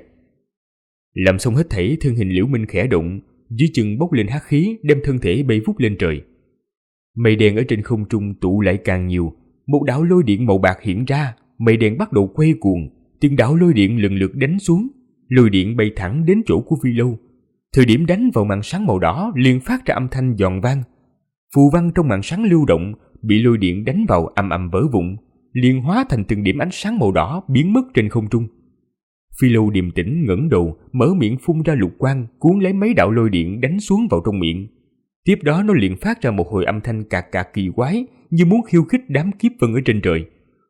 Làm xong hết thảy, thân hình Liễu Minh khẽ động, dưới chân bốc lên hắc khí, đem thân thể bay vút lên trời. Mây đen ở trên không trung tụ lại càng nhiều, một đạo lôi điện màu bạc hiện ra, mây đen bắt đầu quay cuồng, từng đạo lôi điện lần lượt đánh xuống, lôi điện bay thẳng đến chỗ của Phi Lâu. Thời điểm đánh vào màn sáng màu đỏ liền phát ra âm thanh giòn vang. Phù văn trong màn sáng lưu động bị lôi điện đánh vào ầm ầm vỡ vụn, liền hóa thành từng điểm ánh sáng màu đỏ biến mất trên không trung. Phi Lâu điềm tĩnh ngẩng đầu, mở miệng phun ra lục quang, cuốn lấy mấy đạo lôi điện đánh xuống vào trong miệng. Tiếp đó nó liền phát ra một hồi âm thanh cạc cạc kỳ quái, như muốn khiêu khích đám kiếp vân ở trên trời.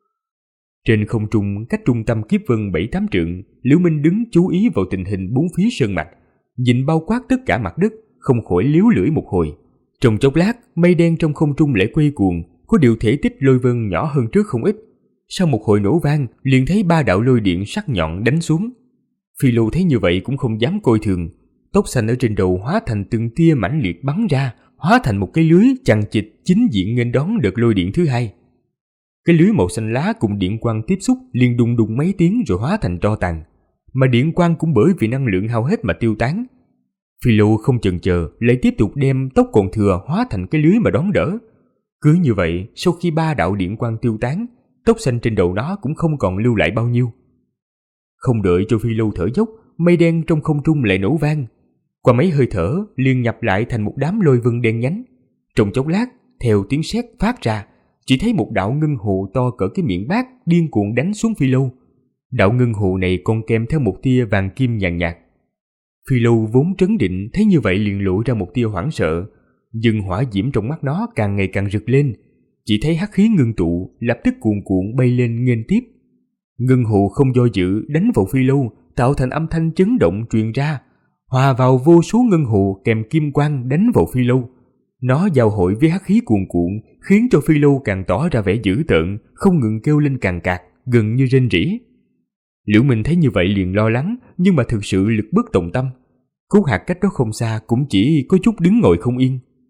Trên không trung, cách trung tâm kiếp vân 7-8 trượng, Liễu Minh đứng chú ý vào tình hình bốn phía sơn mạch, nhìn bao quát tất cả mặt đất, không khỏi liếu lưỡi một hồi. Trong chốc lát, mây đen trong không trung lại quay cuồng, có điều thể tích lôi vân nhỏ hơn trước không ít. Sau một hồi nổ vang, liền thấy 3 đạo lôi điện sắc nhọn đánh xuống. Phi Lâu thấy như vậy cũng không dám coi thường, tóc xanh ở trên đầu hóa thành từng tia mãnh liệt bắn ra, hóa thành một cái lưới chằng chịt chính diện nghênh đón đợt lôi điện thứ hai. Cái lưới màu xanh lá cùng điện quang tiếp xúc liền đùng đùng mấy tiếng rồi hóa thành tro tàn, mà điện quang cũng bởi vì năng lượng hao hết mà tiêu tán. Phi Lâu không chần chờ, lại tiếp tục đem tốc còn thừa hóa thành cái lưới mà đón đỡ. Cứ như vậy, sau khi 3 đạo điện quang tiêu tán, tóc xanh trên đầu nó cũng không còn lưu lại bao nhiêu. Không đợi cho Phi Lâu thở dốc, mây đen trong không trung lại nổ vang. Qua mấy hơi thở, liền nhập lại thành một đám lôi vân đen nhánh. Trong chốc lát, theo tiếng sét phát ra, chỉ thấy một đạo ngân hồ to cỡ cái miệng bát điên cuồng đánh xuống Phi Lâu. Đạo ngân hồ này còn kèm theo một tia vàng kim nhàn nhạt. Phi Lâu vốn trấn định, thấy như vậy liền lộ ra một tia hoảng sợ, nhưng hỏa diễm trong mắt nó càng ngày càng rực lên. Chỉ thấy hắc khí ngưng tụ, lập tức cuồn cuộn bay lên nghênh tiếp. Ngân hồ không do dự đánh vào Phi Lâu, tạo thành âm thanh chấn động truyền ra, hòa vào vô số ngân hồ kèm kim quang đánh vào Phi Lâu. Nó giao hội với hắc khí cuồn cuộn, khiến cho Phi Lâu càng tỏ ra vẻ dữ tợn, không ngừng kêu lên càn cạc, gần như rên rỉ. Liễu Minh thấy như vậy liền lo lắng, nhưng mà thực sự lực bất tòng tâm. Cúc Hạc cách đó không xa cũng chỉ có chút đứng ngồi không yên.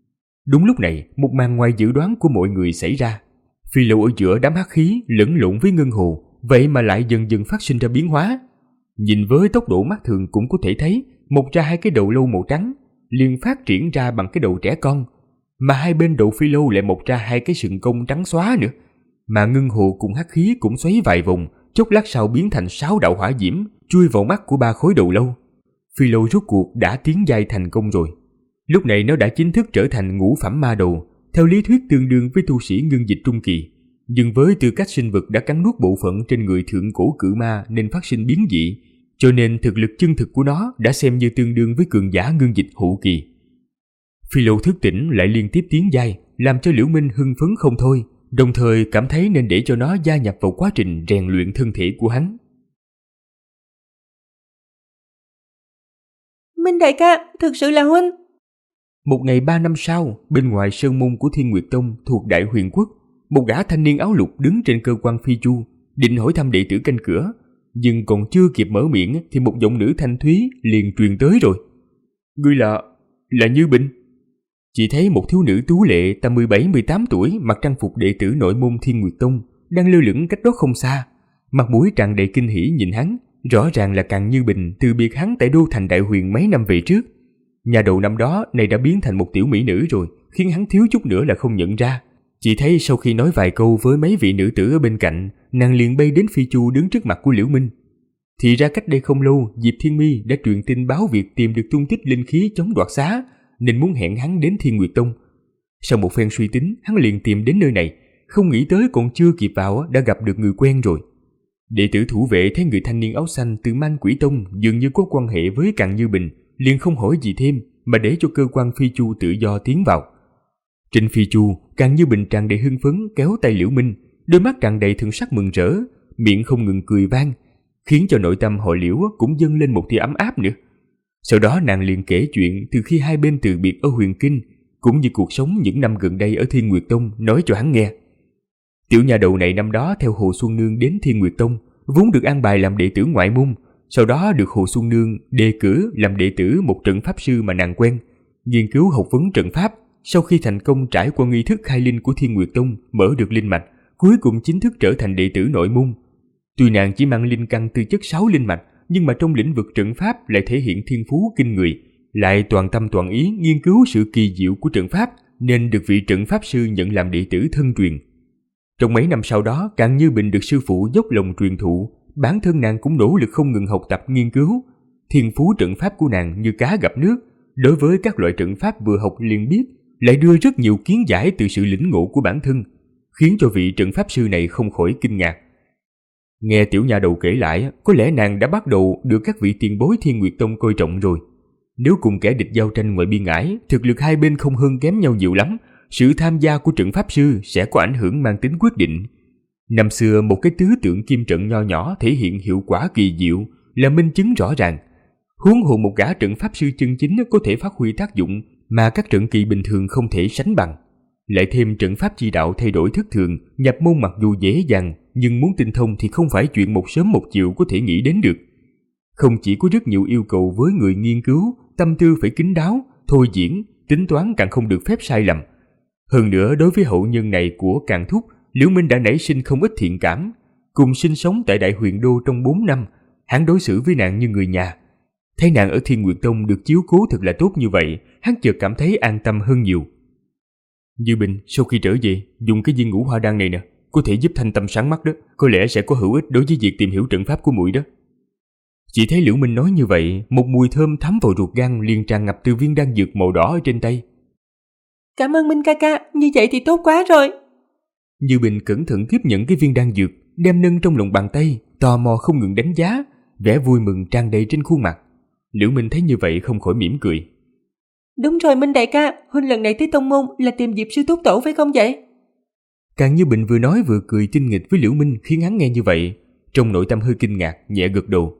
Đúng lúc này, một màn ngoài dự đoán của mọi người xảy ra. Phi lâu ở giữa đám hắc khí lẫn lộn với ngân hồ, vậy mà lại dần dần phát sinh ra biến hóa. Nhìn với tốc độ mắt thường cũng có thể thấy, mọc ra hai cái đầu lâu màu trắng, liền phát triển ra bằng cái đầu trẻ con, mà hai bên đầu phi lâu lại mọc ra hai cái sừng cong trắng xóa nữa. Mà ngân hồ cùng hắc khí cũng xoáy vài vòng, chốc lát sau biến thành 6 đạo hỏa diễm chui vào mắt của 3 khối đầu lâu. Phi lâu rốt cuộc đã tiến giai thành công rồi. Lúc này nó đã chính thức trở thành ngũ phẩm ma đầu, theo lý thuyết tương đương với tu sĩ ngưng dịch trung kỳ. Nhưng với tư cách sinh vật đã cắn nuốt bộ phận trên người thượng cổ cự ma nên phát sinh biến dị, cho nên thực lực chân thực của nó đã xem như tương đương với cường giả ngưng dịch hậu kỳ. Phi lâu thức tỉnh lại liên tiếp tiến giai, làm cho Liễu Minh hưng phấn không thôi, đồng thời cảm thấy nên để cho nó gia nhập vào quá trình rèn luyện thân thể của hắn. Minh đại ca, thực sự là huynh. Một ngày 3 năm sau, bên ngoài sơn môn của Thiên Nguyệt Tông thuộc Đại Huyền Quốc, một gã thanh niên áo lục đứng trên cơ quan phi chu, định hỏi thăm đệ tử canh cửa, nhưng còn chưa kịp mở miệng thì một giọng nữ thanh thúy liền truyền tới rồi. Ngươi là Như Bình. Chỉ thấy một thiếu nữ tú lệ tầm 17-18 tuổi mặc trang phục đệ tử nội môn Thiên Nguyệt Tông đang lơ lửng cách đó không xa, mặt mũi tràn đầy kinh hỉ nhìn hắn, rõ ràng là Càng Như Bình từ biệt hắn tại đô thành Đại Huyền mấy năm về trước. Nhà đầu năm đó này đã biến thành một tiểu mỹ nữ rồi, khiến hắn thiếu chút nữa là không nhận ra. Chỉ thấy sau khi nói vài câu với mấy vị nữ tử ở bên cạnh, nàng liền bay đến phi chu đứng trước mặt của Liễu Minh. Thì ra cách đây không lâu, Diệp Thiên Mi đã truyền tin báo việc tìm được tung tích linh khí chống đoạt xá, nên muốn hẹn hắn đến Thiên Nguyệt Tông. Sau một phen suy tính, hắn liền tìm đến nơi này, không nghĩ tới còn chưa kịp vào đã gặp được người quen rồi. Đệ tử thủ vệ thấy người thanh niên áo xanh từ Man Quỷ Tông dường như có quan hệ với Càng Như Bình, liền không hỏi gì thêm mà để cho cơ quan phi chu tự do tiến vào. Trên phi chu, Càng Như Bình tràn đầy hưng phấn kéo tay Liễu Minh, đôi mắt tràn đầy thần sắc mừng rỡ, miệng không ngừng cười vang, khiến cho nội tâm họ Liễu cũng dâng lên một tia ấm áp nữa. Sau đó nàng liền kể chuyện từ khi hai bên từ biệt ở Huyền Kinh, cũng như cuộc sống những năm gần đây ở Thiên Nguyệt Tông nói cho hắn nghe. Tiểu nhà đầu này năm đó theo Hồ Xuân Nương đến Thiên Nguyệt Tông, vốn được an bài làm đệ tử ngoại môn, sau đó được Hồ Xuân Nương đề cử làm đệ tử một trận pháp sư mà nàng quen, nghiên cứu học vấn trận pháp. Sau khi thành công trải qua nghi thức khai linh của Thiên Nguyệt Tông, mở được linh mạch, cuối cùng chính thức trở thành đệ tử nội môn. Tuy nàng chỉ mang linh căn tư chất 6 linh mạch, nhưng mà trong lĩnh vực trận pháp lại thể hiện thiên phú kinh người, lại toàn tâm toàn ý nghiên cứu sự kỳ diệu của trận pháp, nên được vị trận pháp sư nhận làm đệ tử thân truyền. Trong mấy năm sau đó, Càng Như Bình được sư phụ dốc lòng truyền thụ, bản thân nàng cũng nỗ lực không ngừng học tập nghiên cứu. Thiên phú trận pháp của nàng như cá gặp nước, đối với các loại trận pháp vừa học liền biết, lại đưa rất nhiều kiến giải từ sự lĩnh ngộ của bản thân, khiến cho vị trận pháp sư này không khỏi kinh ngạc. Nghe tiểu nha đầu kể lại, có lẽ nàng đã bắt đầu được các vị tiền bối Thiên Nguyệt Tông coi trọng rồi. Nếu cùng kẻ địch giao tranh ngoài biên ải, thực lực hai bên không hơn kém nhau nhiều lắm, sự tham gia của trận pháp sư sẽ có ảnh hưởng mang tính quyết định. Năm xưa một cái tứ tượng kim trận nho nhỏ thể hiện hiệu quả kỳ diệu là minh chứng rõ ràng. Huống hồ một gã trận pháp sư chân chính có thể phát huy tác dụng mà các trận kỳ bình thường không thể sánh bằng. Lại thêm trận pháp chi đạo thay đổi thất thường, nhập môn mặc dù dễ dàng, nhưng muốn tinh thông thì không phải chuyện một sớm một chiều có thể nghĩ đến được. Không chỉ có rất nhiều yêu cầu với người nghiên cứu, tâm tư phải kín đáo, thôi diễn, tính toán càng không được phép sai lầm. Hơn nữa đối với hậu nhân này của Càng Thúc, Liễu Minh đã nảy sinh không ít thiện cảm. Cùng sinh sống tại Đại Huyền Đô trong 4 năm, hắn đối xử với nàng như người nhà. Thấy nàng ở Thiên Nguyệt Tông được chiếu cố thật là tốt như vậy, hắn chợt cảm thấy an tâm hơn nhiều. Như Bình, sau khi trở về, dùng cái viên ngũ hoa đan này nè, có thể giúp thanh tâm sáng mắt đó, có lẽ sẽ có hữu ích đối với việc tìm hiểu trận pháp của muội đó. Chỉ thấy Liễu Minh nói như vậy, một mùi thơm thấm vào ruột gan liền tràn ngập từ viên đan dược màu đỏ ở trên tay. Cảm ơn Minh ca ca, như vậy thì tốt quá rồi. Như Bình cẩn thận tiếp nhận cái viên đan dược, đem nâng trong lòng bàn tay, tò mò không ngừng đánh giá, vẻ vui mừng tràn đầy trên khuôn mặt. Liễu Minh thấy như vậy không khỏi mỉm cười. Đúng rồi Minh đại ca, huynh lần này tới tông môn là tìm Diệp sư thúc tổ phải không vậy? Càng Như Bình vừa nói vừa cười tinh nghịch với Liễu Minh, khiến hắn nghe như vậy, trong nội tâm hơi kinh ngạc, nhẹ gật đầu.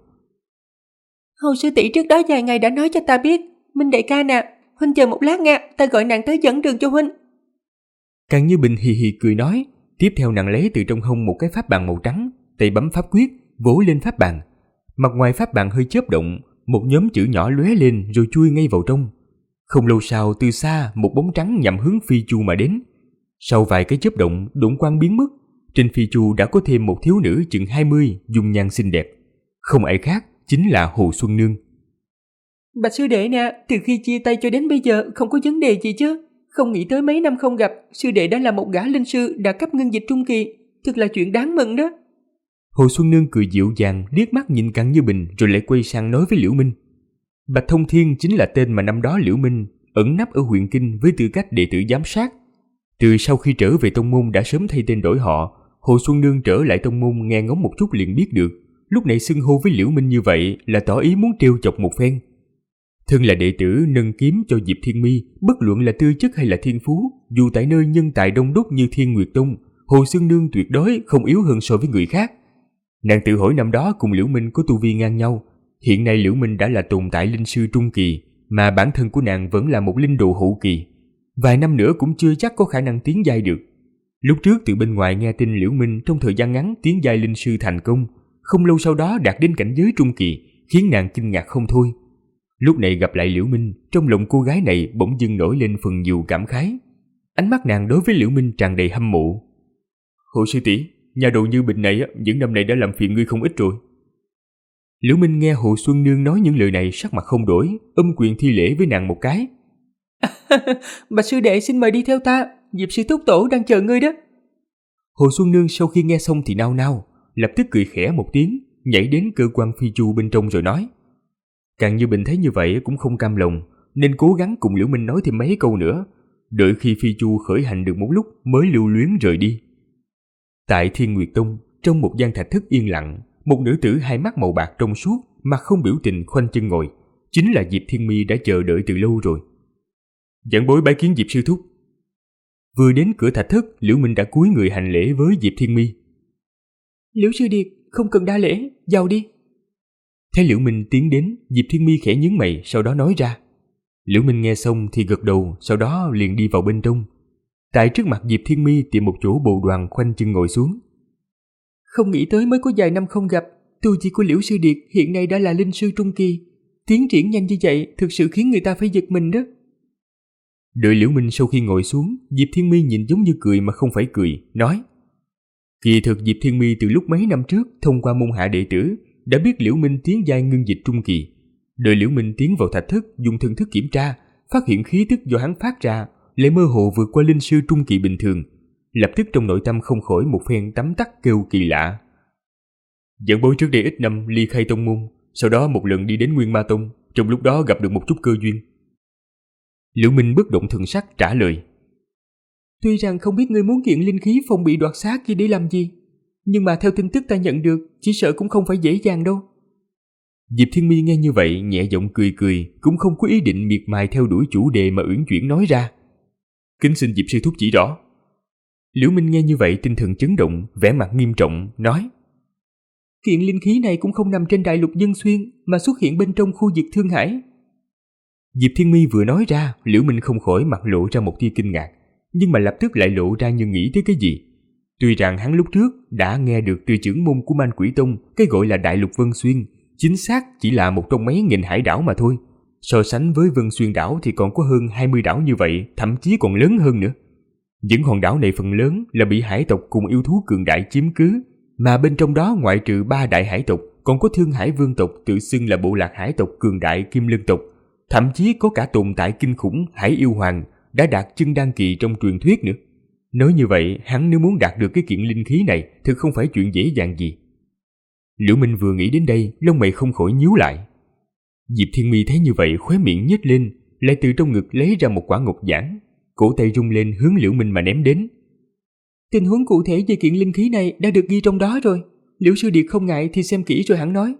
Hầu sư tỷ trước đó vài ngày đã nói cho ta biết, Minh đại ca nè, huynh chờ một lát nha, ta gọi nàng tới dẫn đường cho huynh. Càng Như Bình hì hì cười nói, tiếp theo nàng lấy từ trong hông một cái pháp bàn màu trắng, tay bấm pháp quyết, vỗ lên pháp bàn. Mặt ngoài pháp bàn hơi chớp động, một nhóm chữ nhỏ lóe lên rồi chui ngay vào trong. Không lâu sau, từ xa một bóng trắng nhằm hướng Phi Chu mà đến. Sau vài cái chớp động, độn quang biến mất. Trên Phi Chu đã có thêm một thiếu nữ chừng 20, dung nhan xinh đẹp. Không ai khác, chính là Hồ Xuân Nương. Bạch sư đệ nè, từ khi chia tay cho đến bây giờ không có vấn đề gì chứ? Không nghĩ tới mấy năm không gặp, sư đệ đã là một gã linh sư đã cấp ngưng dịch trung kỳ, thật là chuyện đáng mừng đó. Hồ Xuân Nương cười dịu dàng, liếc mắt nhìn Cặn Như Bình rồi lại quay sang nói với Liễu Minh. Bạch Thông Thiên chính là tên mà năm đó Liễu Minh ẩn nấp ở huyện Kinh với tư cách đệ tử giám sát. Từ sau khi trở về tông môn đã sớm thay tên đổi họ. Hồ Xuân Nương trở lại tông môn nghe ngóng một chút liền biết được, lúc này xưng hô với Liễu Minh như vậy là tỏ ý muốn trêu chọc một phen. Thân là đệ tử nâng kiếm cho Diệp Thiên Mi, bất luận là tư chất hay là thiên phú, dù tại nơi nhân tài đông đúc như Thiên Nguyệt Tông, Hồ Xuân Nương tuyệt đối không yếu hơn so với người khác. Nàng tự hỏi năm đó cùng Liễu Minh có tu vi ngang nhau, hiện nay Liễu Minh đã là tồn tại linh sư trung kỳ, mà bản thân của nàng vẫn là một linh đồ hậu kỳ. Vài năm nữa cũng chưa chắc có khả năng tiến giai được. Lúc trước từ bên ngoài nghe tin Liễu Minh trong thời gian ngắn tiến giai linh sư thành công, không lâu sau đó đạt đến cảnh giới trung kỳ, khiến nàng kinh ngạc không thôi. Lúc này gặp lại Liễu Minh, trong lòng cô gái này bỗng dưng nổi lên phần nhiều cảm khái. Ánh mắt nàng đối với Liễu Minh tràn đầy hâm mộ. Hồ sư tỷ, nhà đầu Như Bình này những năm này đã làm phiền ngươi không ít rồi. Liễu Minh nghe Hồ Xuân Nương nói những lời này sắc mặt không đổi, quyền thi lễ với nàng một cái. Bạch sư đệ xin mời đi theo ta, Diệp sư thúc tổ đang chờ ngươi đó. Hồ Xuân Nương sau khi nghe xong thì nao nao, lập tức cười khẽ một tiếng, nhảy đến cơ quan phi chu bên trong rồi nói. Cặn Như Bình thấy như vậy cũng không cam lòng, nên cố gắng cùng Liễu Minh nói thêm mấy câu nữa, đợi khi phi chu khởi hành được một lúc mới lưu luyến rời đi. Tại Thiên Nguyệt Tông, trong một gian thạch thất yên lặng, một nữ tử hai mắt màu bạc trong suốt, mặt không biểu tình khoanh chân ngồi, chính là Diệp Thiên Mi đã chờ đợi từ lâu rồi. Giảng bối bái kiến Diệp sư thúc. Vừa đến cửa thạch thất, Liễu Minh đã cúi người hành lễ với Diệp Thiên Mi. Liễu sư điệt, không cần đa lễ, vào đi. Thấy Liễu Minh tiến đến, Diệp Thiên Mi khẽ nhướng mày, sau đó nói ra. Liễu Minh nghe xong thì gật đầu, sau đó liền đi vào bên trong. Tại trước mặt Diệp Thiên Mi tìm một chỗ bồ đoàn khoanh chân ngồi xuống. Không nghĩ tới mới có vài năm không gặp, tu vi của Liễu sư điệt hiện nay đã là linh sư trung kỳ, tiến triển nhanh như vậy thực sự khiến người ta phải giật mình đó. Đợi Liễu Minh sau khi ngồi xuống, Diệp Thiên Mi nhìn giống như cười mà không phải cười, nói. Kỳ thực Diệp Thiên Mi từ lúc mấy năm trước thông qua môn hạ đệ tử đã biết Liễu Minh tiến giai ngưng dịch trung kỳ. Đợi Liễu Minh tiến vào thạch thất dùng thần thức kiểm tra, phát hiện khí tức do hắn phát ra lại mơ hồ vượt qua linh sư trung kỳ bình thường, lập tức trong nội tâm không khỏi một phen tấm tắc kêu kỳ lạ. Giảng bối trước đây ít năm ly khai tông môn, sau đó một lần đi đến Nguyên Ma Tông, trong lúc đó gặp được một chút cơ duyên. Liễu Minh bất động thần sắc trả lời. Tuy rằng không biết ngươi muốn kiện linh khí phòng bị đoạt xá kia để làm gì, nhưng mà theo tin tức ta nhận được, chỉ sợ cũng không phải dễ dàng đâu. Diệp Thiên Mi nghe như vậy nhẹ giọng cười cười, cũng không có ý định miệt mài theo đuổi chủ đề mà uyển chuyển nói ra. Kính xin Diệp sư thúc chỉ rõ. Liễu Minh nghe như vậy tinh thần chấn động, vẻ mặt nghiêm trọng, nói. Kiện linh khí này cũng không nằm trên đại lục Dân Xuyên, mà xuất hiện bên trong khu vực Thương Hải. Diệp Thiên Mi vừa nói ra, Liễu Minh không khỏi mặt lộ ra một tia kinh ngạc, nhưng mà lập tức lại lộ ra như nghĩ tới cái gì. Tuy rằng hắn lúc trước đã nghe được từ trưởng môn của Man Quỷ Tông cái gọi là Đại Lục Vân Xuyên, chính xác chỉ là một trong mấy nghìn hải đảo mà thôi. So sánh với Vân Xuyên đảo thì còn có hơn 20 đảo như vậy, thậm chí còn lớn hơn nữa. Những hòn đảo này phần lớn là bị hải tộc cùng yêu thú cường đại chiếm cứ, mà bên trong đó ngoại trừ 3 đại hải tộc, còn có Thương Hải Vương tộc tự xưng là bộ lạc hải tộc cường đại Kim Lân tộc, thậm chí có cả tồn tại kinh khủng Hải Yêu Hoàng đã đạt chân đan kỳ trong truyền thuyết nữa. Nói như vậy, hắn nếu muốn đạt được cái kiện linh khí này thực không phải chuyện dễ dàng gì. Liễu Minh vừa nghĩ đến đây, lông mày không khỏi nhíu lại. Diệp Thiên Mi thấy như vậy khóe miệng nhếch lên, lại từ trong ngực lấy ra một quả ngọc giản, cổ tay rung lên hướng Liễu Minh mà ném đến. Tình huống cụ thể về kiện linh khí này đã được ghi trong đó rồi, Liễu sư điệt không ngại thì xem kỹ rồi hẳn nói.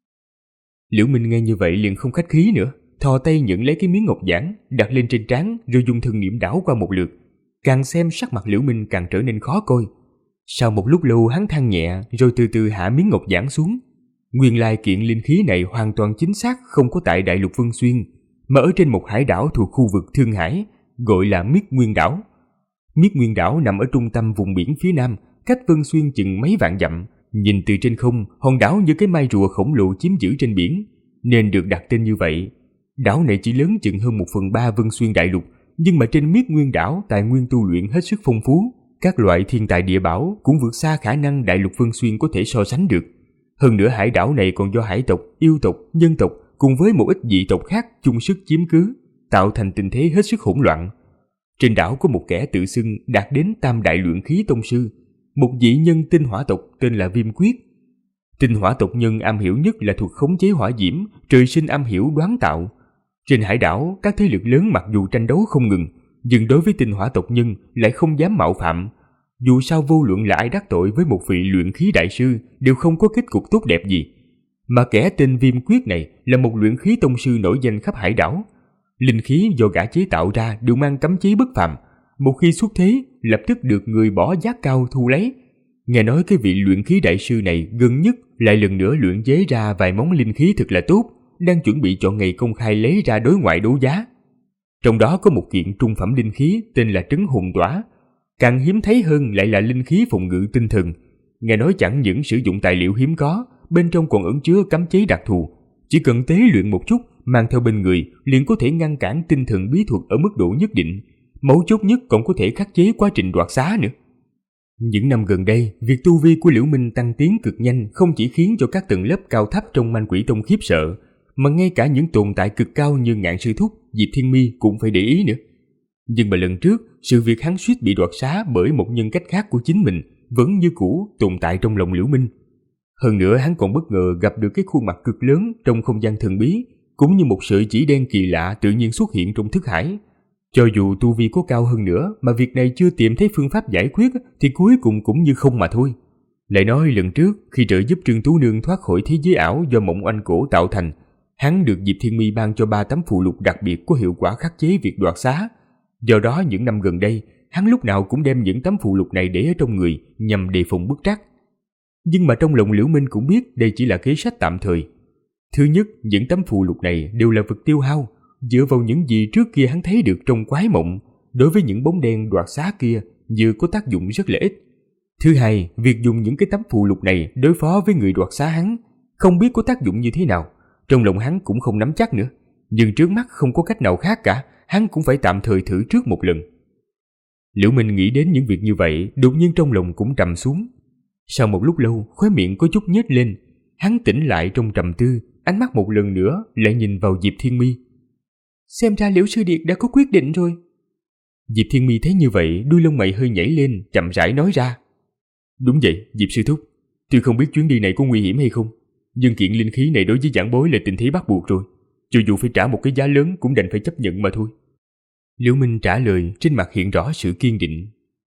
Liễu Minh nghe như vậy liền không khách khí nữa, thò tay nhận lấy cái miếng ngọc giản, đặt lên trên trán rồi dùng thần niệm đảo qua một lượt. Càng xem sắc mặt Liễu Minh càng trở nên khó coi. Sau một lúc lâu hắn than nhẹ rồi từ từ hạ miếng ngọc giản xuống. Nguyên lai kiện linh khí này hoàn toàn chính xác không có tại Đại Lục Vân Xuyên, mà ở trên một hải đảo thuộc khu vực Thương Hải, gọi là Miết Nguyên đảo. Miết Nguyên đảo nằm ở trung tâm vùng biển phía nam, cách Vân Xuyên chừng mấy vạn dặm. Nhìn từ trên không, hòn đảo như cái mai rùa khổng lồ chiếm giữ trên biển, nên được đặt tên như vậy. Đảo này chỉ lớn chừng hơn 1/3 Vân Xuyên đại lục, nhưng mà trên Miết Nguyên đảo tài nguyên tu luyện hết sức phong phú, các loại thiên tài địa bảo cũng vượt xa khả năng đại lục Vân Xuyên có thể so sánh được. Hơn nữa hải đảo này còn do hải tộc, yêu tộc, nhân tộc cùng với một ít dị tộc khác chung sức chiếm cứ, tạo thành tình thế hết sức hỗn loạn. Trên đảo có một kẻ tự xưng đạt đến tam đại luyện khí tông sư, một vị nhân tinh hỏa tộc tên là Viêm Quyết. Tinh hỏa tộc nhân am hiểu nhất là thuật khống chế hỏa diễm, trời sinh am hiểu đoán tạo. Trên hải đảo, các thế lực lớn mặc dù tranh đấu không ngừng, nhưng đối với tinh hỏa tộc nhân lại không dám mạo phạm. Dù sao vô luận là ai đắc tội với một vị luyện khí đại sư đều không có kết cục tốt đẹp gì. Mà kẻ tên Viêm Quyết này là một luyện khí tông sư nổi danh khắp hải đảo. Linh khí do gã chế tạo ra đều mang cấm chế bất phàm, một khi xuất thế lập tức được người bỏ giá cao thu lấy. Nghe nói cái vị luyện khí đại sư này gần nhất lại lần nữa luyện chế ra vài món linh khí thật là tốt, đang chuẩn bị chọn ngày công khai lấy ra đối ngoại đấu giá. Trong đó có một kiện trung phẩm linh khí tên là Trấn Hồn Tỏa, càng hiếm thấy hơn lại là linh khí phòng ngự tinh thần. Nghe nói chẳng những sử dụng tài liệu hiếm có, bên trong còn ẩn chứa cấm chế đặc thù, chỉ cần tế luyện một chút, mang theo bên người liền có thể ngăn cản tinh thần bí thuật ở mức độ nhất định, mấu chốt nhất còn có thể khắc chế quá trình đoạt xá nữa. Những năm gần đây, việc tu vi của Liễu Minh tăng tiến cực nhanh không chỉ khiến cho các tầng lớp cao thấp trong Manh Quỷ Tông khiếp sợ, mà ngay cả những tồn tại cực cao như Ngạn Sư Thúc, Diệp Thiên Mi cũng phải để ý nữa. Nhưng mà lần trước, sự việc hắn suýt bị đoạt xá bởi một nhân cách khác của chính mình vẫn như cũ tồn tại trong lòng Liễu Minh. Hơn nữa hắn còn bất ngờ gặp được cái khuôn mặt cực lớn trong không gian thần bí, cũng như một sợi chỉ đen kỳ lạ tự nhiên xuất hiện trong thức hải. Cho dù tu vi có cao hơn nữa mà việc này chưa tìm thấy phương pháp giải quyết thì cuối cùng cũng như không mà thôi. Lại nói lần trước khi trợ giúp Trương Tú Nương thoát khỏi thế giới ảo do mộng oanh cổ tạo thành, hắn được Diệp Thiên Mi ban cho 3 tấm phù lục đặc biệt có hiệu quả khắc chế việc đoạt xá. Do đó những năm gần đây, hắn lúc nào cũng đem những tấm phù lục này để ở trong người nhằm đề phòng bất trắc. Nhưng mà trong lòng Liễu Minh cũng biết đây chỉ là kế sách tạm thời. Thứ nhất, những tấm phù lục này đều là vật tiêu hao, dựa vào những gì trước kia hắn thấy được trong quái mộng, đối với những bóng đen đoạt xá kia như có tác dụng rất là ít. Thứ hai, việc dùng những cái tấm phù lục này đối phó với người đoạt xá hắn, không biết có tác dụng như thế nào, trong lòng hắn cũng không nắm chắc nữa. Nhưng trước mắt không có cách nào khác cả, hắn cũng phải tạm thời thử trước một lần. Liễu Minh nghĩ đến những việc như vậy, đột nhiên trong lòng cũng trầm xuống. Sau một lúc lâu, khóe miệng có chút nhếch lên, hắn tỉnh lại trong trầm tư, ánh mắt một lần nữa lại nhìn vào Diệp Thiên Mi. Xem ra Liễu sư điệt đã có quyết định rồi. Diệp Thiên Mi thấy như vậy, đuôi lông mày hơi nhảy lên, chậm rãi nói ra. Đúng vậy, Diệp sư thúc, tuy không biết chuyến đi này có nguy hiểm hay không, nhưng kiện linh khí này đối với giảng bối là tình thế bắt buộc rồi, cho dù phải trả một cái giá lớn cũng đành phải chấp nhận mà thôi. Liễu Minh trả lời, trên mặt hiện rõ sự kiên định.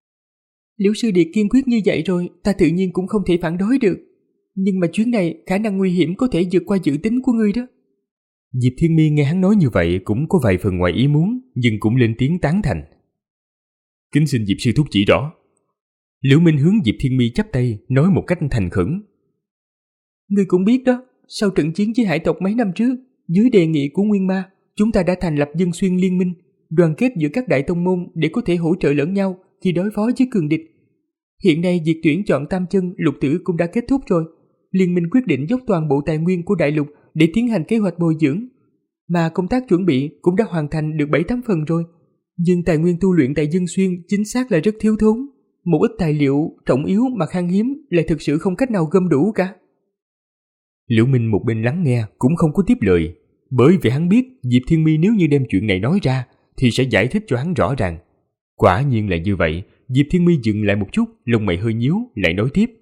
Liễu sư điệt kiên quyết như vậy rồi, ta tự nhiên cũng không thể phản đối được. Nhưng mà chuyến này khả năng nguy hiểm có thể vượt qua dự tính của ngươi đó. Diệp Thiên Mi nghe hắn nói như vậy cũng có vài phần ngoài ý muốn, nhưng cũng lên tiếng tán thành. Kính xin Diệp sư thúc chỉ rõ. Liễu Minh hướng Diệp Thiên Mi chắp tay, nói một cách thành khẩn. Ngươi cũng biết đó, sau trận chiến với hải tộc mấy năm trước, dưới đề nghị của Nguyên Ma, chúng ta đã thành lập Dân Xuyên Liên Minh, đoàn kết giữa các đại tông môn để có thể hỗ trợ lẫn nhau khi đối phó với cường địch. Hiện nay việc tuyển chọn tam chân lục tử cũng đã kết thúc rồi. Liên minh quyết định dốc toàn bộ tài nguyên của đại lục để tiến hành kế hoạch bồi dưỡng. Mà công tác chuẩn bị cũng đã hoàn thành được 7-8 phần rồi. Nhưng tài nguyên tu luyện tại Dân Xuyên chính xác là rất thiếu thốn. Một ít tài liệu trọng yếu mà khan hiếm lại thực sự không cách nào gom đủ cả. Liễu Minh một bên lắng nghe cũng không có tiếp lời, bởi vì hắn biết Diệp Thiên Mi nếu như đem chuyện này nói ra thì sẽ giải thích cho hắn rõ ràng. Quả nhiên là như vậy. Diệp Thiên Mi dừng lại một chút, lông mày hơi nhíu, lại nói tiếp.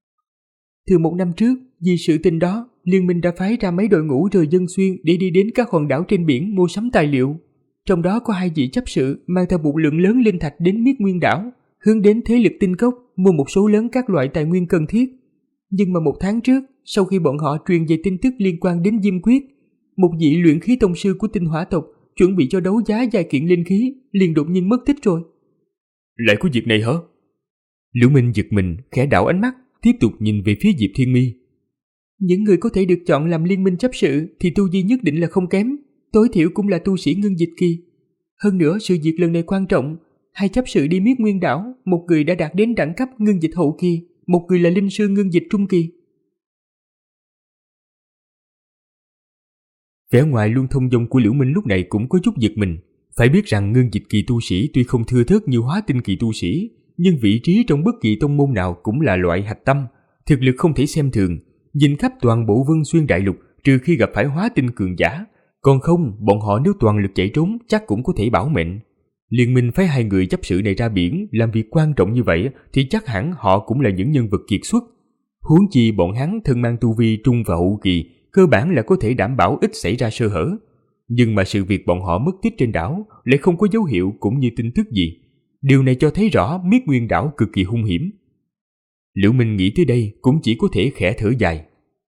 Từ 1 năm trước, vì sự tình đó, Liên minh đã phái ra mấy đội ngũ rời Dân Xuyên để đi đến các hòn đảo trên biển mua sắm tài liệu. Trong đó có 2 vị chấp sự mang theo một lượng lớn linh thạch đến Miết Nguyên đảo, hướng đến thế lực Tinh Cốc mua một số lớn các loại tài nguyên cần thiết. Nhưng mà 1 tháng trước, sau khi bọn họ truyền về tin tức liên quan đến Diêm Quyết, một vị luyện khí tông sư của Tinh Hỏa tộc chuẩn bị cho đấu giá vài kiện linh khí liền đột nhiên mất tích rồi. Lại có việc này hả? Liễu Minh giật mình, khẽ đảo ánh mắt, tiếp tục nhìn về phía Diệp Thiên Mi. Những người có thể được chọn làm liên minh chấp sự thì tu vi nhất định là không kém, tối thiểu cũng là tu sĩ ngưng dịch kỳ. Hơn nữa sự việc lần này quan trọng, 2 chấp sự đi Miết Nguyên đảo, một người đã đạt đến đẳng cấp ngưng dịch hậu kỳ, một người là linh sư ngưng dịch trung kỳ. Vẻ ngoài luôn thông dong của Liễu Minh lúc này cũng có chút giật mình. Phải biết rằng ngưng dịch kỳ tu sĩ tuy không thưa thớt như hóa tinh kỳ tu sĩ, nhưng vị trí trong bất kỳ tông môn nào cũng là loại hạch tâm, thực lực không thể xem thường. Nhìn khắp toàn bộ Vân Xuyên đại lục, trừ khi gặp phải hóa tinh cường giả, còn không, bọn họ nếu toàn lực chạy trốn chắc cũng có thể bảo mệnh. Liên minh phái 2 người chấp sự này ra biển làm việc quan trọng như vậy thì chắc hẳn họ cũng là những nhân vật kiệt xuất. Huống chi bọn hắn thân mang tu vi trung và hậu kỳ, cơ bản là có thể đảm bảo ít xảy ra sơ hở. Nhưng mà sự việc bọn họ mất tích trên đảo lại không có dấu hiệu cũng như tin tức gì. Điều này cho thấy rõ Miết Nguyên đảo cực kỳ hung hiểm. Liễu Minh nghĩ tới đây cũng chỉ có thể khẽ thở dài.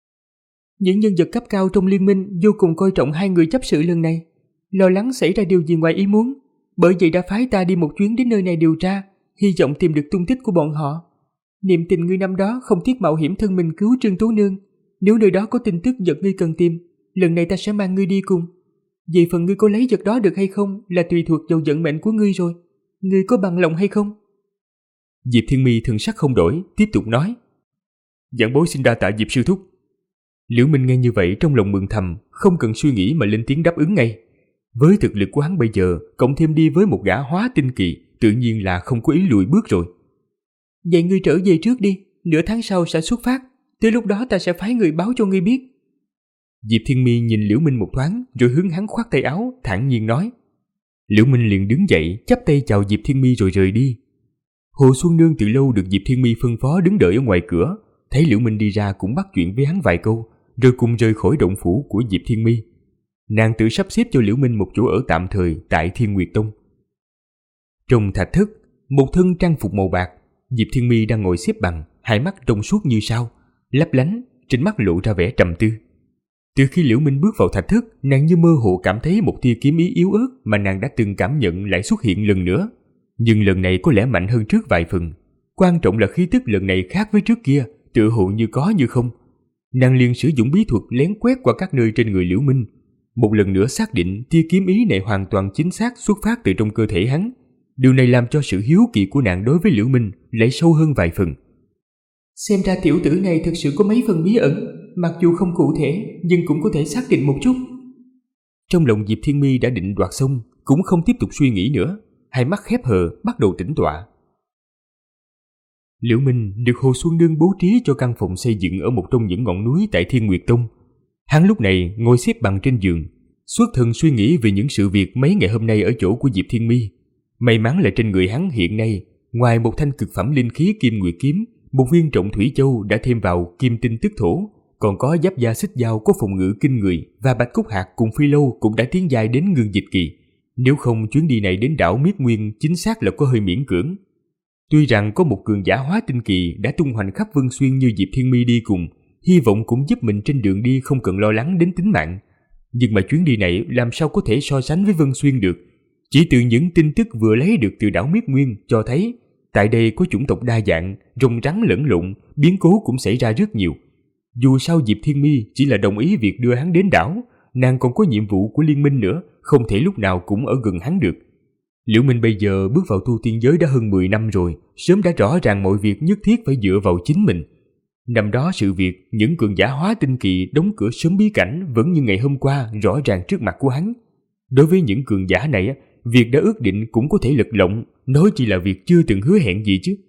Những nhân vật cấp cao trong liên minh vô cùng coi trọng 2 người chấp sự lần này, lo lắng xảy ra điều gì ngoài ý muốn, bởi vậy đã phái ta đi một chuyến đến nơi này điều tra, hy vọng tìm được tung tích của bọn họ. Niệm tình ngươi năm đó không tiếc mạo hiểm thân mình cứu Trương Tú Nương, nếu nơi đó có tin tức vật ngươi cần tìm, lần này ta sẽ mang ngươi đi cùng. Về phần ngươi có lấy vật đó được hay không là tùy thuộc vào vận mệnh của ngươi rồi. Ngươi có bằng lòng hay không? Diệp Thiên Mi thần sắc không đổi, tiếp tục nói. Giảng bối xin đa tạ Diệp sư thúc. Liễu Minh nghe như vậy trong lòng mừng thầm, không cần suy nghĩ mà lên tiếng đáp ứng ngay. Với thực lực của hắn bây giờ, cộng thêm đi với một gã hóa tinh kỳ, tự nhiên là không có ý lùi bước rồi. Vậy ngươi trở về trước đi, nửa tháng sau sẽ xuất phát, tới lúc đó ta sẽ phái người báo cho ngươi biết. Diệp Thiên Mi nhìn Liễu Minh một thoáng rồi hướng hắn khoát tay áo, thản nhiên nói. Liễu Minh liền đứng dậy, chắp tay chào Diệp Thiên Mi rồi rời đi. Hồ Xuân Nương từ lâu được Diệp Thiên Mi phân phó đứng đợi ở ngoài cửa, thấy Liễu Minh đi ra cũng bắt chuyện với hắn vài câu, rồi cùng rời khỏi động phủ của Diệp Thiên Mi. Nàng tự sắp xếp cho Liễu Minh một chỗ ở tạm thời tại Thiên Nguyệt Tông. Trong thạch thất, một thân trang phục màu bạc, Diệp Thiên Mi đang ngồi xếp bằng, hai mắt trong suốt như sao, lấp lánh, trên mắt lộ ra vẻ trầm tư. Từ khi Liễu Minh bước vào thạch thất, nàng như mơ hồ cảm thấy một tia kiếm ý yếu ớt mà nàng đã từng cảm nhận lại xuất hiện lần nữa. Nhưng lần này có lẽ mạnh hơn trước vài phần. Quan trọng là khí tức lần này khác với trước kia, tựa hồ như có như không. Nàng liền sử dụng bí thuật lén quét qua các nơi trên người Liễu Minh, một lần nữa xác định tia kiếm ý này hoàn toàn chính xác xuất phát từ trong cơ thể hắn. Điều này làm cho sự hiếu kỳ của nàng đối với Liễu Minh lại sâu hơn vài phần. Xem ra tiểu tử này thực sự có mấy phần bí ẩn, mặc dù không cụ thể nhưng cũng có thể xác định một chút. Trong lòng Diệp Thiên Mi đã định đoạt xong, cũng không tiếp tục suy nghĩ nữa, hai mắt khép hờ bắt đầu tĩnh tọa. Liễu Minh được Hồ Xuân Nương bố trí cho căn phòng xây dựng ở một trong những ngọn núi tại Thiên Nguyệt Tông. Hắn lúc này ngồi xếp bằng trên giường, xuất thần suy nghĩ về những sự việc mấy ngày hôm nay ở chỗ của Diệp Thiên Mi. May mắn là trên người hắn hiện nay, ngoài một thanh cực phẩm linh khí Kim Nguyệt kiếm, một viên trọng thủy châu đã thêm vào kim tinh tức thổ, còn có giáp da xích dao có phòng ngự kinh người và bạch cúc hạt cùng phi lâu cũng đã tiến giai đến ngưng dịch kỳ. Nếu không chuyến đi này đến đảo Miết Nguyên chính xác là có hơi miễn cưỡng. Tuy rằng có một cường giả hóa tinh kỳ đã tung hoành khắp Vân Xuyên như Diệp Thiên Mi đi cùng, hy vọng cũng giúp mình trên đường đi không cần lo lắng đến tính mạng. Nhưng mà chuyến đi này làm sao có thể so sánh với Vân Xuyên được. Chỉ từ những tin tức vừa lấy được từ đảo Miết Nguyên cho thấy tại đây có chủng tộc đa dạng, rồng rắn lẫn lộn, biến cố cũng xảy ra rất nhiều. Dù sao Diệp Thiên Mi chỉ là đồng ý việc đưa hắn đến đảo, nàng còn có nhiệm vụ của liên minh nữa, không thể lúc nào cũng ở gần hắn được. Liễu Minh bây giờ bước vào tu tiên giới đã hơn 10 năm rồi, sớm đã rõ ràng mọi việc nhất thiết phải dựa vào chính mình. Năm đó sự việc những cường giả hóa tinh kỳ đóng cửa sớm bí cảnh vẫn như ngày hôm qua rõ ràng trước mặt của hắn. Đối với những cường giả này, việc đã ước định cũng có thể lật lọng, nói chỉ là việc chưa từng hứa hẹn gì chứ.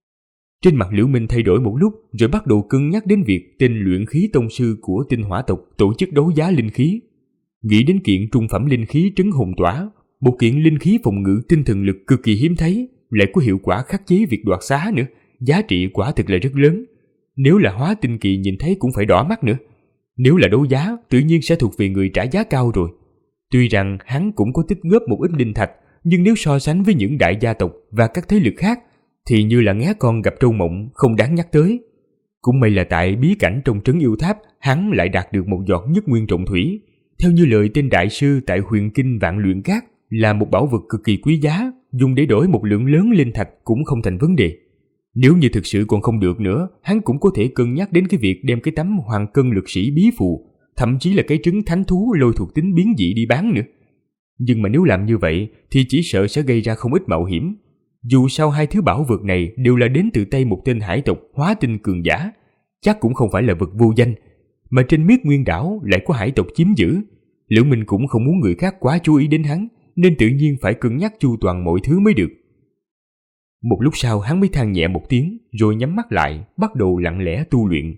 Trên mặt Liễu Minh thay đổi một lúc rồi bắt đầu cân nhắc đến việc tên luyện khí tông sư của tinh hỏa tộc tổ chức đấu giá linh khí. Nghĩ đến kiện trung phẩm linh khí trấn hồn tỏa, một kiện linh khí phòng ngự tinh thần lực cực kỳ hiếm thấy, lại có hiệu quả khắc chế việc đoạt xá nữa, giá trị quả thực là rất lớn. Nếu là hóa tinh kỳ nhìn thấy cũng phải đỏ mắt nữa. Nếu là đấu giá, tự nhiên sẽ thuộc về người trả giá cao rồi. Tuy rằng hắn cũng có tích góp một ít linh thạch, nhưng nếu so sánh với những đại gia tộc và các thế lực khác, thì như là ngé con gặp trâu mộng, không đáng nhắc tới. Cũng may là tại bí cảnh trong trấn yêu tháp, hắn lại đạt được một giọt nhất nguyên trọng thủy. Theo như lời tên đại sư tại Huyền Kinh Vạn Luyện Các, là một bảo vật cực kỳ quý giá, dùng để đổi một lượng lớn linh thạch cũng không thành vấn đề. Nếu như thực sự còn không được nữa, hắn cũng có thể cân nhắc đến cái việc đem cái tấm hoàng cân lực sĩ bí phù, thậm chí là cái trứng thánh thú lôi thuộc tính biến dị đi bán nữa. Nhưng mà nếu làm như vậy thì chỉ sợ sẽ gây ra không ít mạo hiểm. Dù sao hai thứ bảo vật này đều là đến từ tay một tên hải tộc hóa tinh cường giả, chắc cũng không phải là vật vô danh, mà trên Miết Nguyên đảo lại có hải tộc chiếm giữ. Liễu Minh cũng không muốn người khác quá chú ý đến hắn, nên tự nhiên phải cân nhắc chu toàn mọi thứ mới được. Một lúc sau hắn mới than nhẹ một tiếng, rồi nhắm mắt lại, bắt đầu lặng lẽ tu luyện.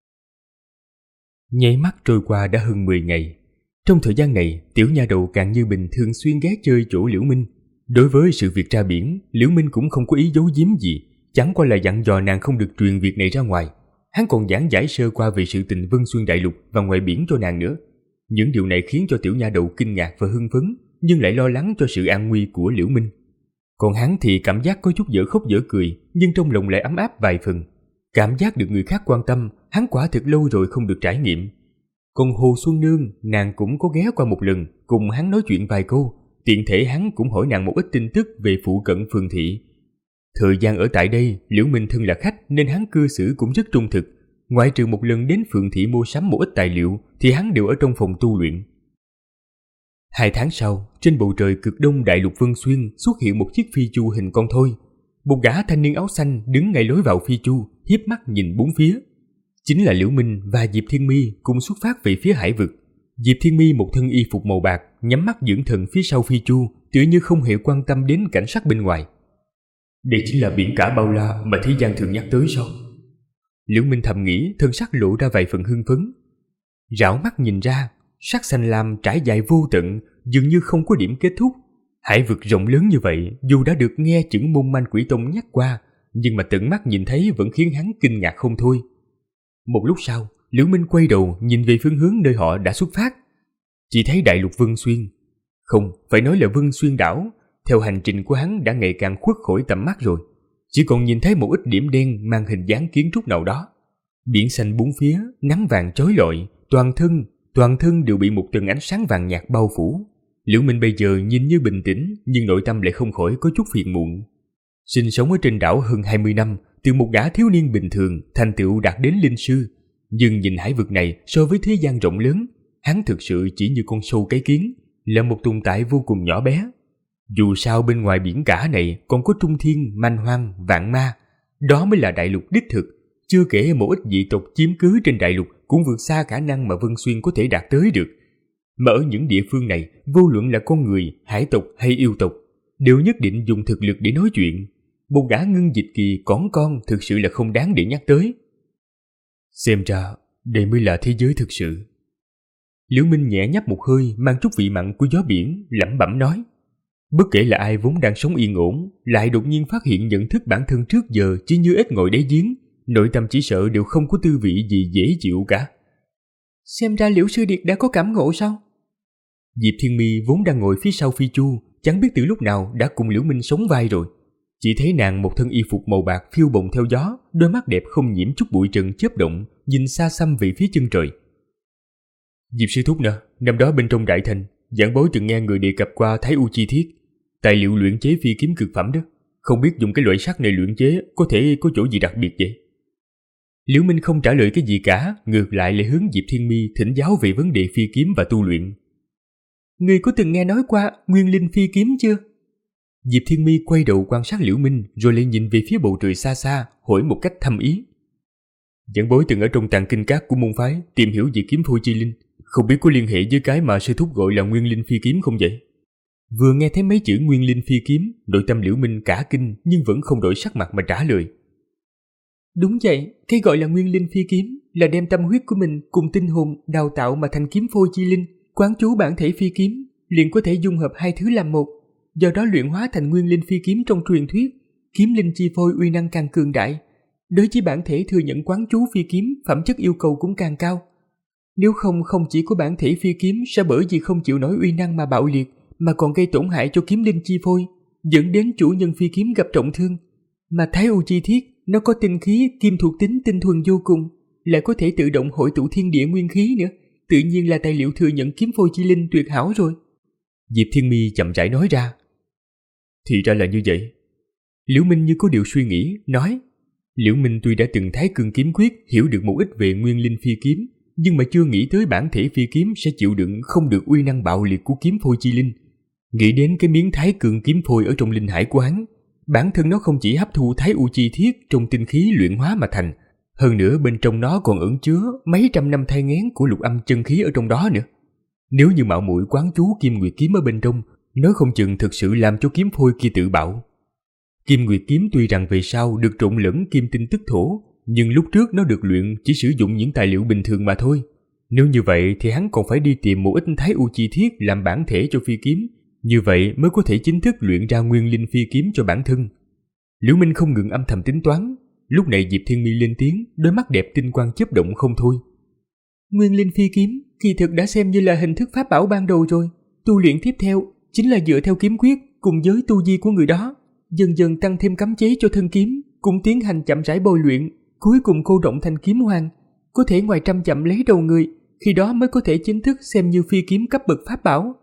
Nháy mắt trôi qua đã hơn 10 ngày. Trong thời gian này, tiểu nha đầu càng như bình thường xuyên ghé chơi chỗ Liễu Minh. Đối với sự việc ra biển, Liễu Minh cũng không có ý giấu giếm gì, chẳng qua là dặn dò nàng không được truyền việc này ra ngoài. Hắn còn giảng giải sơ qua về sự tình Vân Xuyên Đại Lục và ngoài biển cho nàng nữa. Những điều này khiến cho tiểu nha đầu kinh ngạc và hưng phấn, nhưng lại lo lắng cho sự an nguy của Liễu Minh. Còn hắn thì cảm giác có chút dở khóc dở cười, nhưng trong lòng lại ấm áp vài phần. Cảm giác được người khác quan tâm, hắn quả thực lâu rồi không được trải nghiệm. Còn Hồ Xuân Nương, nàng cũng có ghé qua một lần, cùng hắn nói chuyện vài câu, tiện thể hắn cũng hỏi nàng một ít tin tức về phụ cận phường thị. Thời gian ở tại đây, Liễu Minh thân là khách nên hắn cư xử cũng rất trung thực. Ngoại trừ một lần đến phường thị mua sắm một ít tài liệu, thì hắn đều ở trong phòng tu luyện. 2 tháng sau, trên bầu trời cực đông đại lục Vân Xuyên xuất hiện một chiếc phi chu hình con thoi. Một gã thanh niên áo xanh đứng ngay lối vào phi chu, hiếp mắt nhìn bốn phía. Chính là Liễu Minh và Diệp Thiên Mi cùng xuất phát về phía hải vực. Diệp Thiên Mi một thân y phục màu bạc, nhắm mắt dưỡng thần phía sau phi chu, tựa như không hề quan tâm đến cảnh sắc bên ngoài. Đây chính là biển cả bao la mà thế gian thường nhắc tới sao? Liễu Minh thầm nghĩ, thân sắc lộ ra vài phần hưng phấn. Rảo mắt nhìn ra, sắc xanh lam trải dài vô tận, dường như không có điểm kết thúc. Hải vực rộng lớn như vậy, dù đã được nghe chữ môn manh quỷ tông nhắc qua, nhưng mà tận mắt nhìn thấy vẫn khiến hắn kinh ngạc không thôi. Một lúc sau, Liễu Minh quay đầu nhìn về phương hướng nơi họ đã xuất phát. Chỉ thấy đại lục Vân Xuyên. Không, phải nói là Vân Xuyên đảo. Theo hành trình của hắn đã ngày càng khuất khỏi tầm mắt rồi. Chỉ còn nhìn thấy một ít điểm đen mang hình dáng kiến trúc nào đó. Biển xanh bốn phía, nắng vàng chói lọi, toàn thân đều bị một tầng ánh sáng vàng nhạt bao phủ. Liễu Minh bây giờ nhìn như bình tĩnh, nhưng nội tâm lại không khỏi có chút phiền muộn. Sinh sống ở trên đảo hơn 20 năm, từ một gã thiếu niên bình thường thành tựu đạt đến linh sư, nhưng nhìn hải vực này so với thế gian rộng lớn, hắn thực sự chỉ như con sâu cái kiến, là một tồn tại vô cùng nhỏ bé. Dù sao bên ngoài biển cả này còn có trung thiên, man hoang, vạn ma, đó mới là đại lục đích thực. Chưa kể một ít dị tộc chiếm cứ trên đại lục cũng vượt xa khả năng mà Vân Xuyên có thể đạt tới được. Mà ở những địa phương này, vô luận là con người, hải tộc hay yêu tộc, đều nhất định dùng thực lực để nói chuyện. Một gã ngưng dịch kỳ cỏn con thực sự là không đáng để nhắc tới. Xem ra, đây mới là thế giới thực sự. Liễu Minh nhẹ nhấp một hơi, mang chút vị mặn của gió biển, lẩm bẩm nói. Bất kể là ai vốn đang sống yên ổn, lại đột nhiên phát hiện nhận thức bản thân trước giờ chỉ như ếch ngồi đáy giếng, nội tâm chỉ sợ đều không có tư vị gì dễ chịu cả. Xem ra Liễu sư điệt đã có cảm ngộ sao? Diệp Thiên Mi vốn đang ngồi phía sau phi chu, chẳng biết từ lúc nào đã cùng Liễu Minh sống vai rồi. Chỉ thấy nàng một thân y phục màu bạc phiêu bồng theo gió, đôi mắt đẹp không nhiễm chút bụi trần chớp động, nhìn xa xăm về phía chân trời. Diệp sư thúc nè, năm đó bên trong đại thành, giảng bối từng nghe người đề cập qua Thái U Chi Thiết, tài liệu luyện chế phi kiếm cực phẩm đó. Không biết dùng cái loại sắt này luyện chế có thể có chỗ gì đặc biệt vậy? Liễu Minh không trả lời cái gì cả, ngược lại lại hướng Diệp Thiên Mi thỉnh giáo về vấn đề phi kiếm và tu luyện. Ngươi có từng nghe nói qua nguyên linh phi kiếm chưa? Diệp Thiên Mi quay đầu quan sát Liễu Minh, rồi lại nhìn về phía bầu trời xa xa, hỏi một cách thâm ý. Giảng bối từng ở trong tàng kinh các của môn phái tìm hiểu về kiếm phôi chi linh, không biết có liên hệ với cái mà sư thúc gọi là nguyên linh phi kiếm không vậy? Vừa nghe thấy mấy chữ nguyên linh phi kiếm, nội tâm Liễu Minh cả kinh nhưng vẫn không đổi sắc mặt mà trả lời. Đúng vậy, cái gọi là nguyên linh phi kiếm là đem tâm huyết của mình cùng tinh hồn đào tạo mà thành kiếm phôi chi linh, quán chú bản thể phi kiếm, liền có thể dung hợp hai thứ làm một, do đó luyện hóa thành nguyên linh phi kiếm trong truyền thuyết, kiếm linh chi phôi uy năng càng cường đại. Đối với bản thể thừa nhận quán chú phi kiếm, phẩm chất yêu cầu cũng càng cao. Nếu không, không chỉ có bản thể phi kiếm sẽ bởi vì không chịu nổi uy năng mà bạo liệt, mà còn gây tổn hại cho kiếm linh chi phôi, dẫn đến chủ nhân phi kiếm gặp trọng thương. Mà Thái U Chi Thiết, nó có tinh khí kim thuộc tính tinh thuần vô cùng, lại có thể tự động hội tụ thiên địa nguyên khí nữa, tự nhiên là tài liệu thừa nhận kiếm phôi chi linh tuyệt hảo rồi. Diệp Thiên Mi chậm rãi nói ra. Thì ra là như vậy. Liễu Minh như có điều suy nghĩ, nói. Liễu Minh tuy đã từng thái cương kiếm quyết hiểu được một ít về nguyên linh phi kiếm, nhưng mà chưa nghĩ tới bản thể phi kiếm sẽ chịu đựng không được uy năng bạo liệt của kiếm phôi chi linh. Nghĩ đến cái miếng thái cương kiếm phôi ở trong linh hải của hắn, bản thân nó không chỉ hấp thu Thái U Chi Thiết trong tinh khí luyện hóa mà thành, hơn nữa bên trong nó còn ẩn chứa mấy trăm năm thai nghén của lục âm chân khí ở trong đó nữa. Nếu như mạo muội quán chú Kim Nguyệt kiếm ở bên trong, nó không chừng thực sự làm cho kiếm phôi kia tự bạo. Kim Nguyệt kiếm tuy rằng về sau được trộn lẫn kim tinh tức thổ, nhưng lúc trước nó được luyện chỉ sử dụng những tài liệu bình thường mà thôi. Nếu như vậy thì hắn còn phải đi tìm một ít thái u chi thiết làm bản thể cho phi kiếm, như vậy mới có thể chính thức luyện ra nguyên linh phi kiếm cho bản thân. Liễu Minh không ngừng âm thầm tính toán. Lúc này Diệp Thiên Mi lên tiếng, đôi mắt đẹp tinh quang chớp động không thôi. Nguyên linh phi kiếm kỳ thực đã xem như là hình thức pháp bảo ban đầu rồi. Tu luyện tiếp theo chính là dựa theo kiếm quyết cùng với tu vi của người đó, dần dần tăng thêm cấm chế cho thân kiếm, cũng tiến hành chậm rãi bồi luyện, cuối cùng cô động thành kiếm hoàng, có thể ngoài trăm dặm lấy đầu người, khi đó mới có thể chính thức xem như phi kiếm cấp bậc pháp bảo.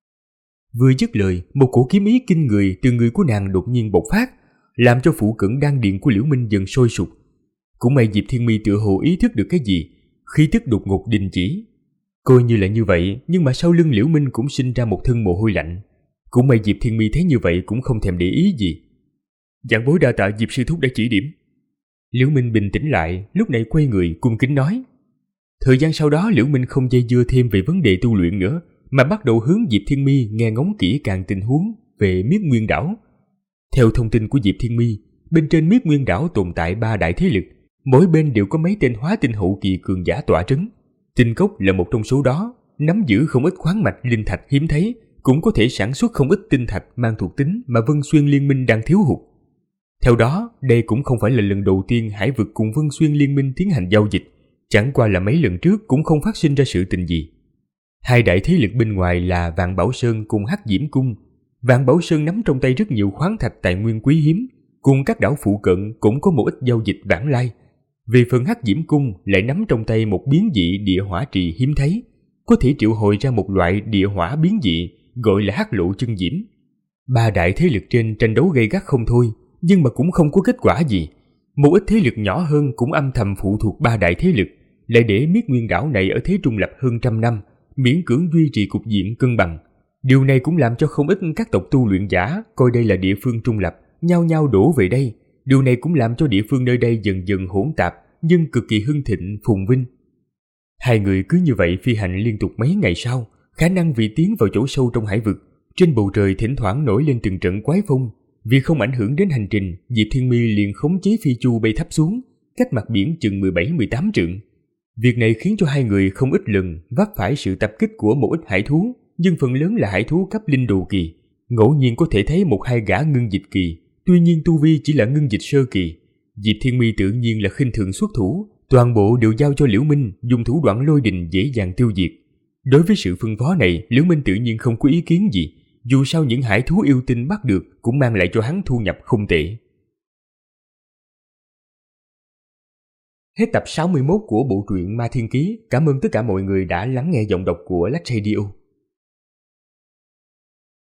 Vừa dứt lời, một cổ kiếm ý kinh người từ người của nàng đột nhiên bộc phát, làm cho phụ cận đan điện của Liễu Minh dần sôi sục. Cũng may Diệp Thiên Mi tựa hồ ý thức được cái gì, khí tức đột ngột đình chỉ. Coi như là như vậy, nhưng mà sau lưng Liễu Minh cũng sinh ra một thân mồ hôi lạnh. Cũng may Diệp Thiên Mi thấy như vậy cũng không thèm để ý gì. Vạn bối đa tạ Diệp sư thúc đã chỉ điểm. Liễu Minh bình tĩnh lại, lúc này quay người cung kính nói. Thời gian sau đó Liễu Minh không dây dưa thêm về vấn đề tu luyện nữa, mà bắt đầu hướng Diệp Thiên Mi nghe ngóng kỹ càng tình huống về Miết Nguyên đảo. Theo thông tin của Diệp Thiên Mi, bên trên Miết Nguyên đảo tồn tại 3 đại thế lực, mỗi bên đều có mấy tên hóa tinh hậu kỳ cường giả tọa trấn. Tinh cốc là một trong số đó, nắm giữ không ít khoáng mạch linh thạch hiếm thấy, cũng có thể sản xuất không ít tinh thạch mang thuộc tính mà Vân Xuyên Liên Minh đang thiếu hụt. Theo đó, đây cũng không phải là lần đầu tiên Hải vực cùng Vân Xuyên Liên Minh tiến hành giao dịch, chẳng qua là mấy lần trước cũng không phát sinh ra sự tình gì. Hai đại thế lực bên ngoài là Vạn Bảo Sơn cùng Hắc Diễm Cung. Vạn Bảo Sơn nắm trong tay rất nhiều khoáng thạch tài nguyên quý hiếm, cùng các đảo phụ cận cũng có một ít giao dịch vãng lai. Về phần Hắc Diễm Cung lại nắm trong tay một biến dị địa hỏa trì hiếm thấy, có thể triệu hồi ra một loại địa hỏa biến dị gọi là Hắc Lộ Chân Diễm. 3 đại thế lực trên tranh đấu gay gắt không thôi, nhưng mà cũng không có kết quả gì. Một ít thế lực nhỏ hơn cũng âm thầm phụ thuộc 3 đại thế lực, lại để Miết Nguyên đảo này ở thế trung lập hơn trăm năm, miễn cưỡng duy trì cục diện cân bằng. Điều này cũng làm cho không ít các tộc tu luyện giả coi đây là địa phương trung lập, nhao nhao đổ về đây. Điều này cũng làm cho địa phương nơi đây dần dần hỗn tạp, nhưng cực kỳ hưng thịnh phồn vinh. Hai người cứ như vậy phi hành liên tục mấy ngày sau, khả năng vì tiến vào chỗ sâu trong hải vực, trên bầu trời thỉnh thoảng nổi lên từng trận quái phong. Vì không ảnh hưởng đến hành trình, Diệp Thiên Mi liền khống chế phi chu bay thấp xuống, cách mặt biển chừng 17-18 trượng. Việc này khiến cho hai người không ít lần vấp phải sự tập kích của một ít hải thú, nhưng phần lớn là hải thú cấp linh đồ kỳ. Ngẫu nhiên có thể thấy 1-2 gã ngưng dịch kỳ, tuy nhiên tu vi chỉ là ngưng dịch sơ kỳ. Diệp Thiên Mi tự nhiên là khinh thường xuất thủ, toàn bộ đều giao cho Liễu Minh dùng thủ đoạn lôi đình dễ dàng tiêu diệt. Đối với sự phân phó này, Liễu Minh tự nhiên không có ý kiến gì, dù sao những hải thú yêu tinh bắt được cũng mang lại cho hắn thu nhập không tệ. Hết tập 61 của bộ truyện Ma Thiên Ký. Cảm ơn tất cả mọi người đã lắng nghe giọng đọc của Lách Radio.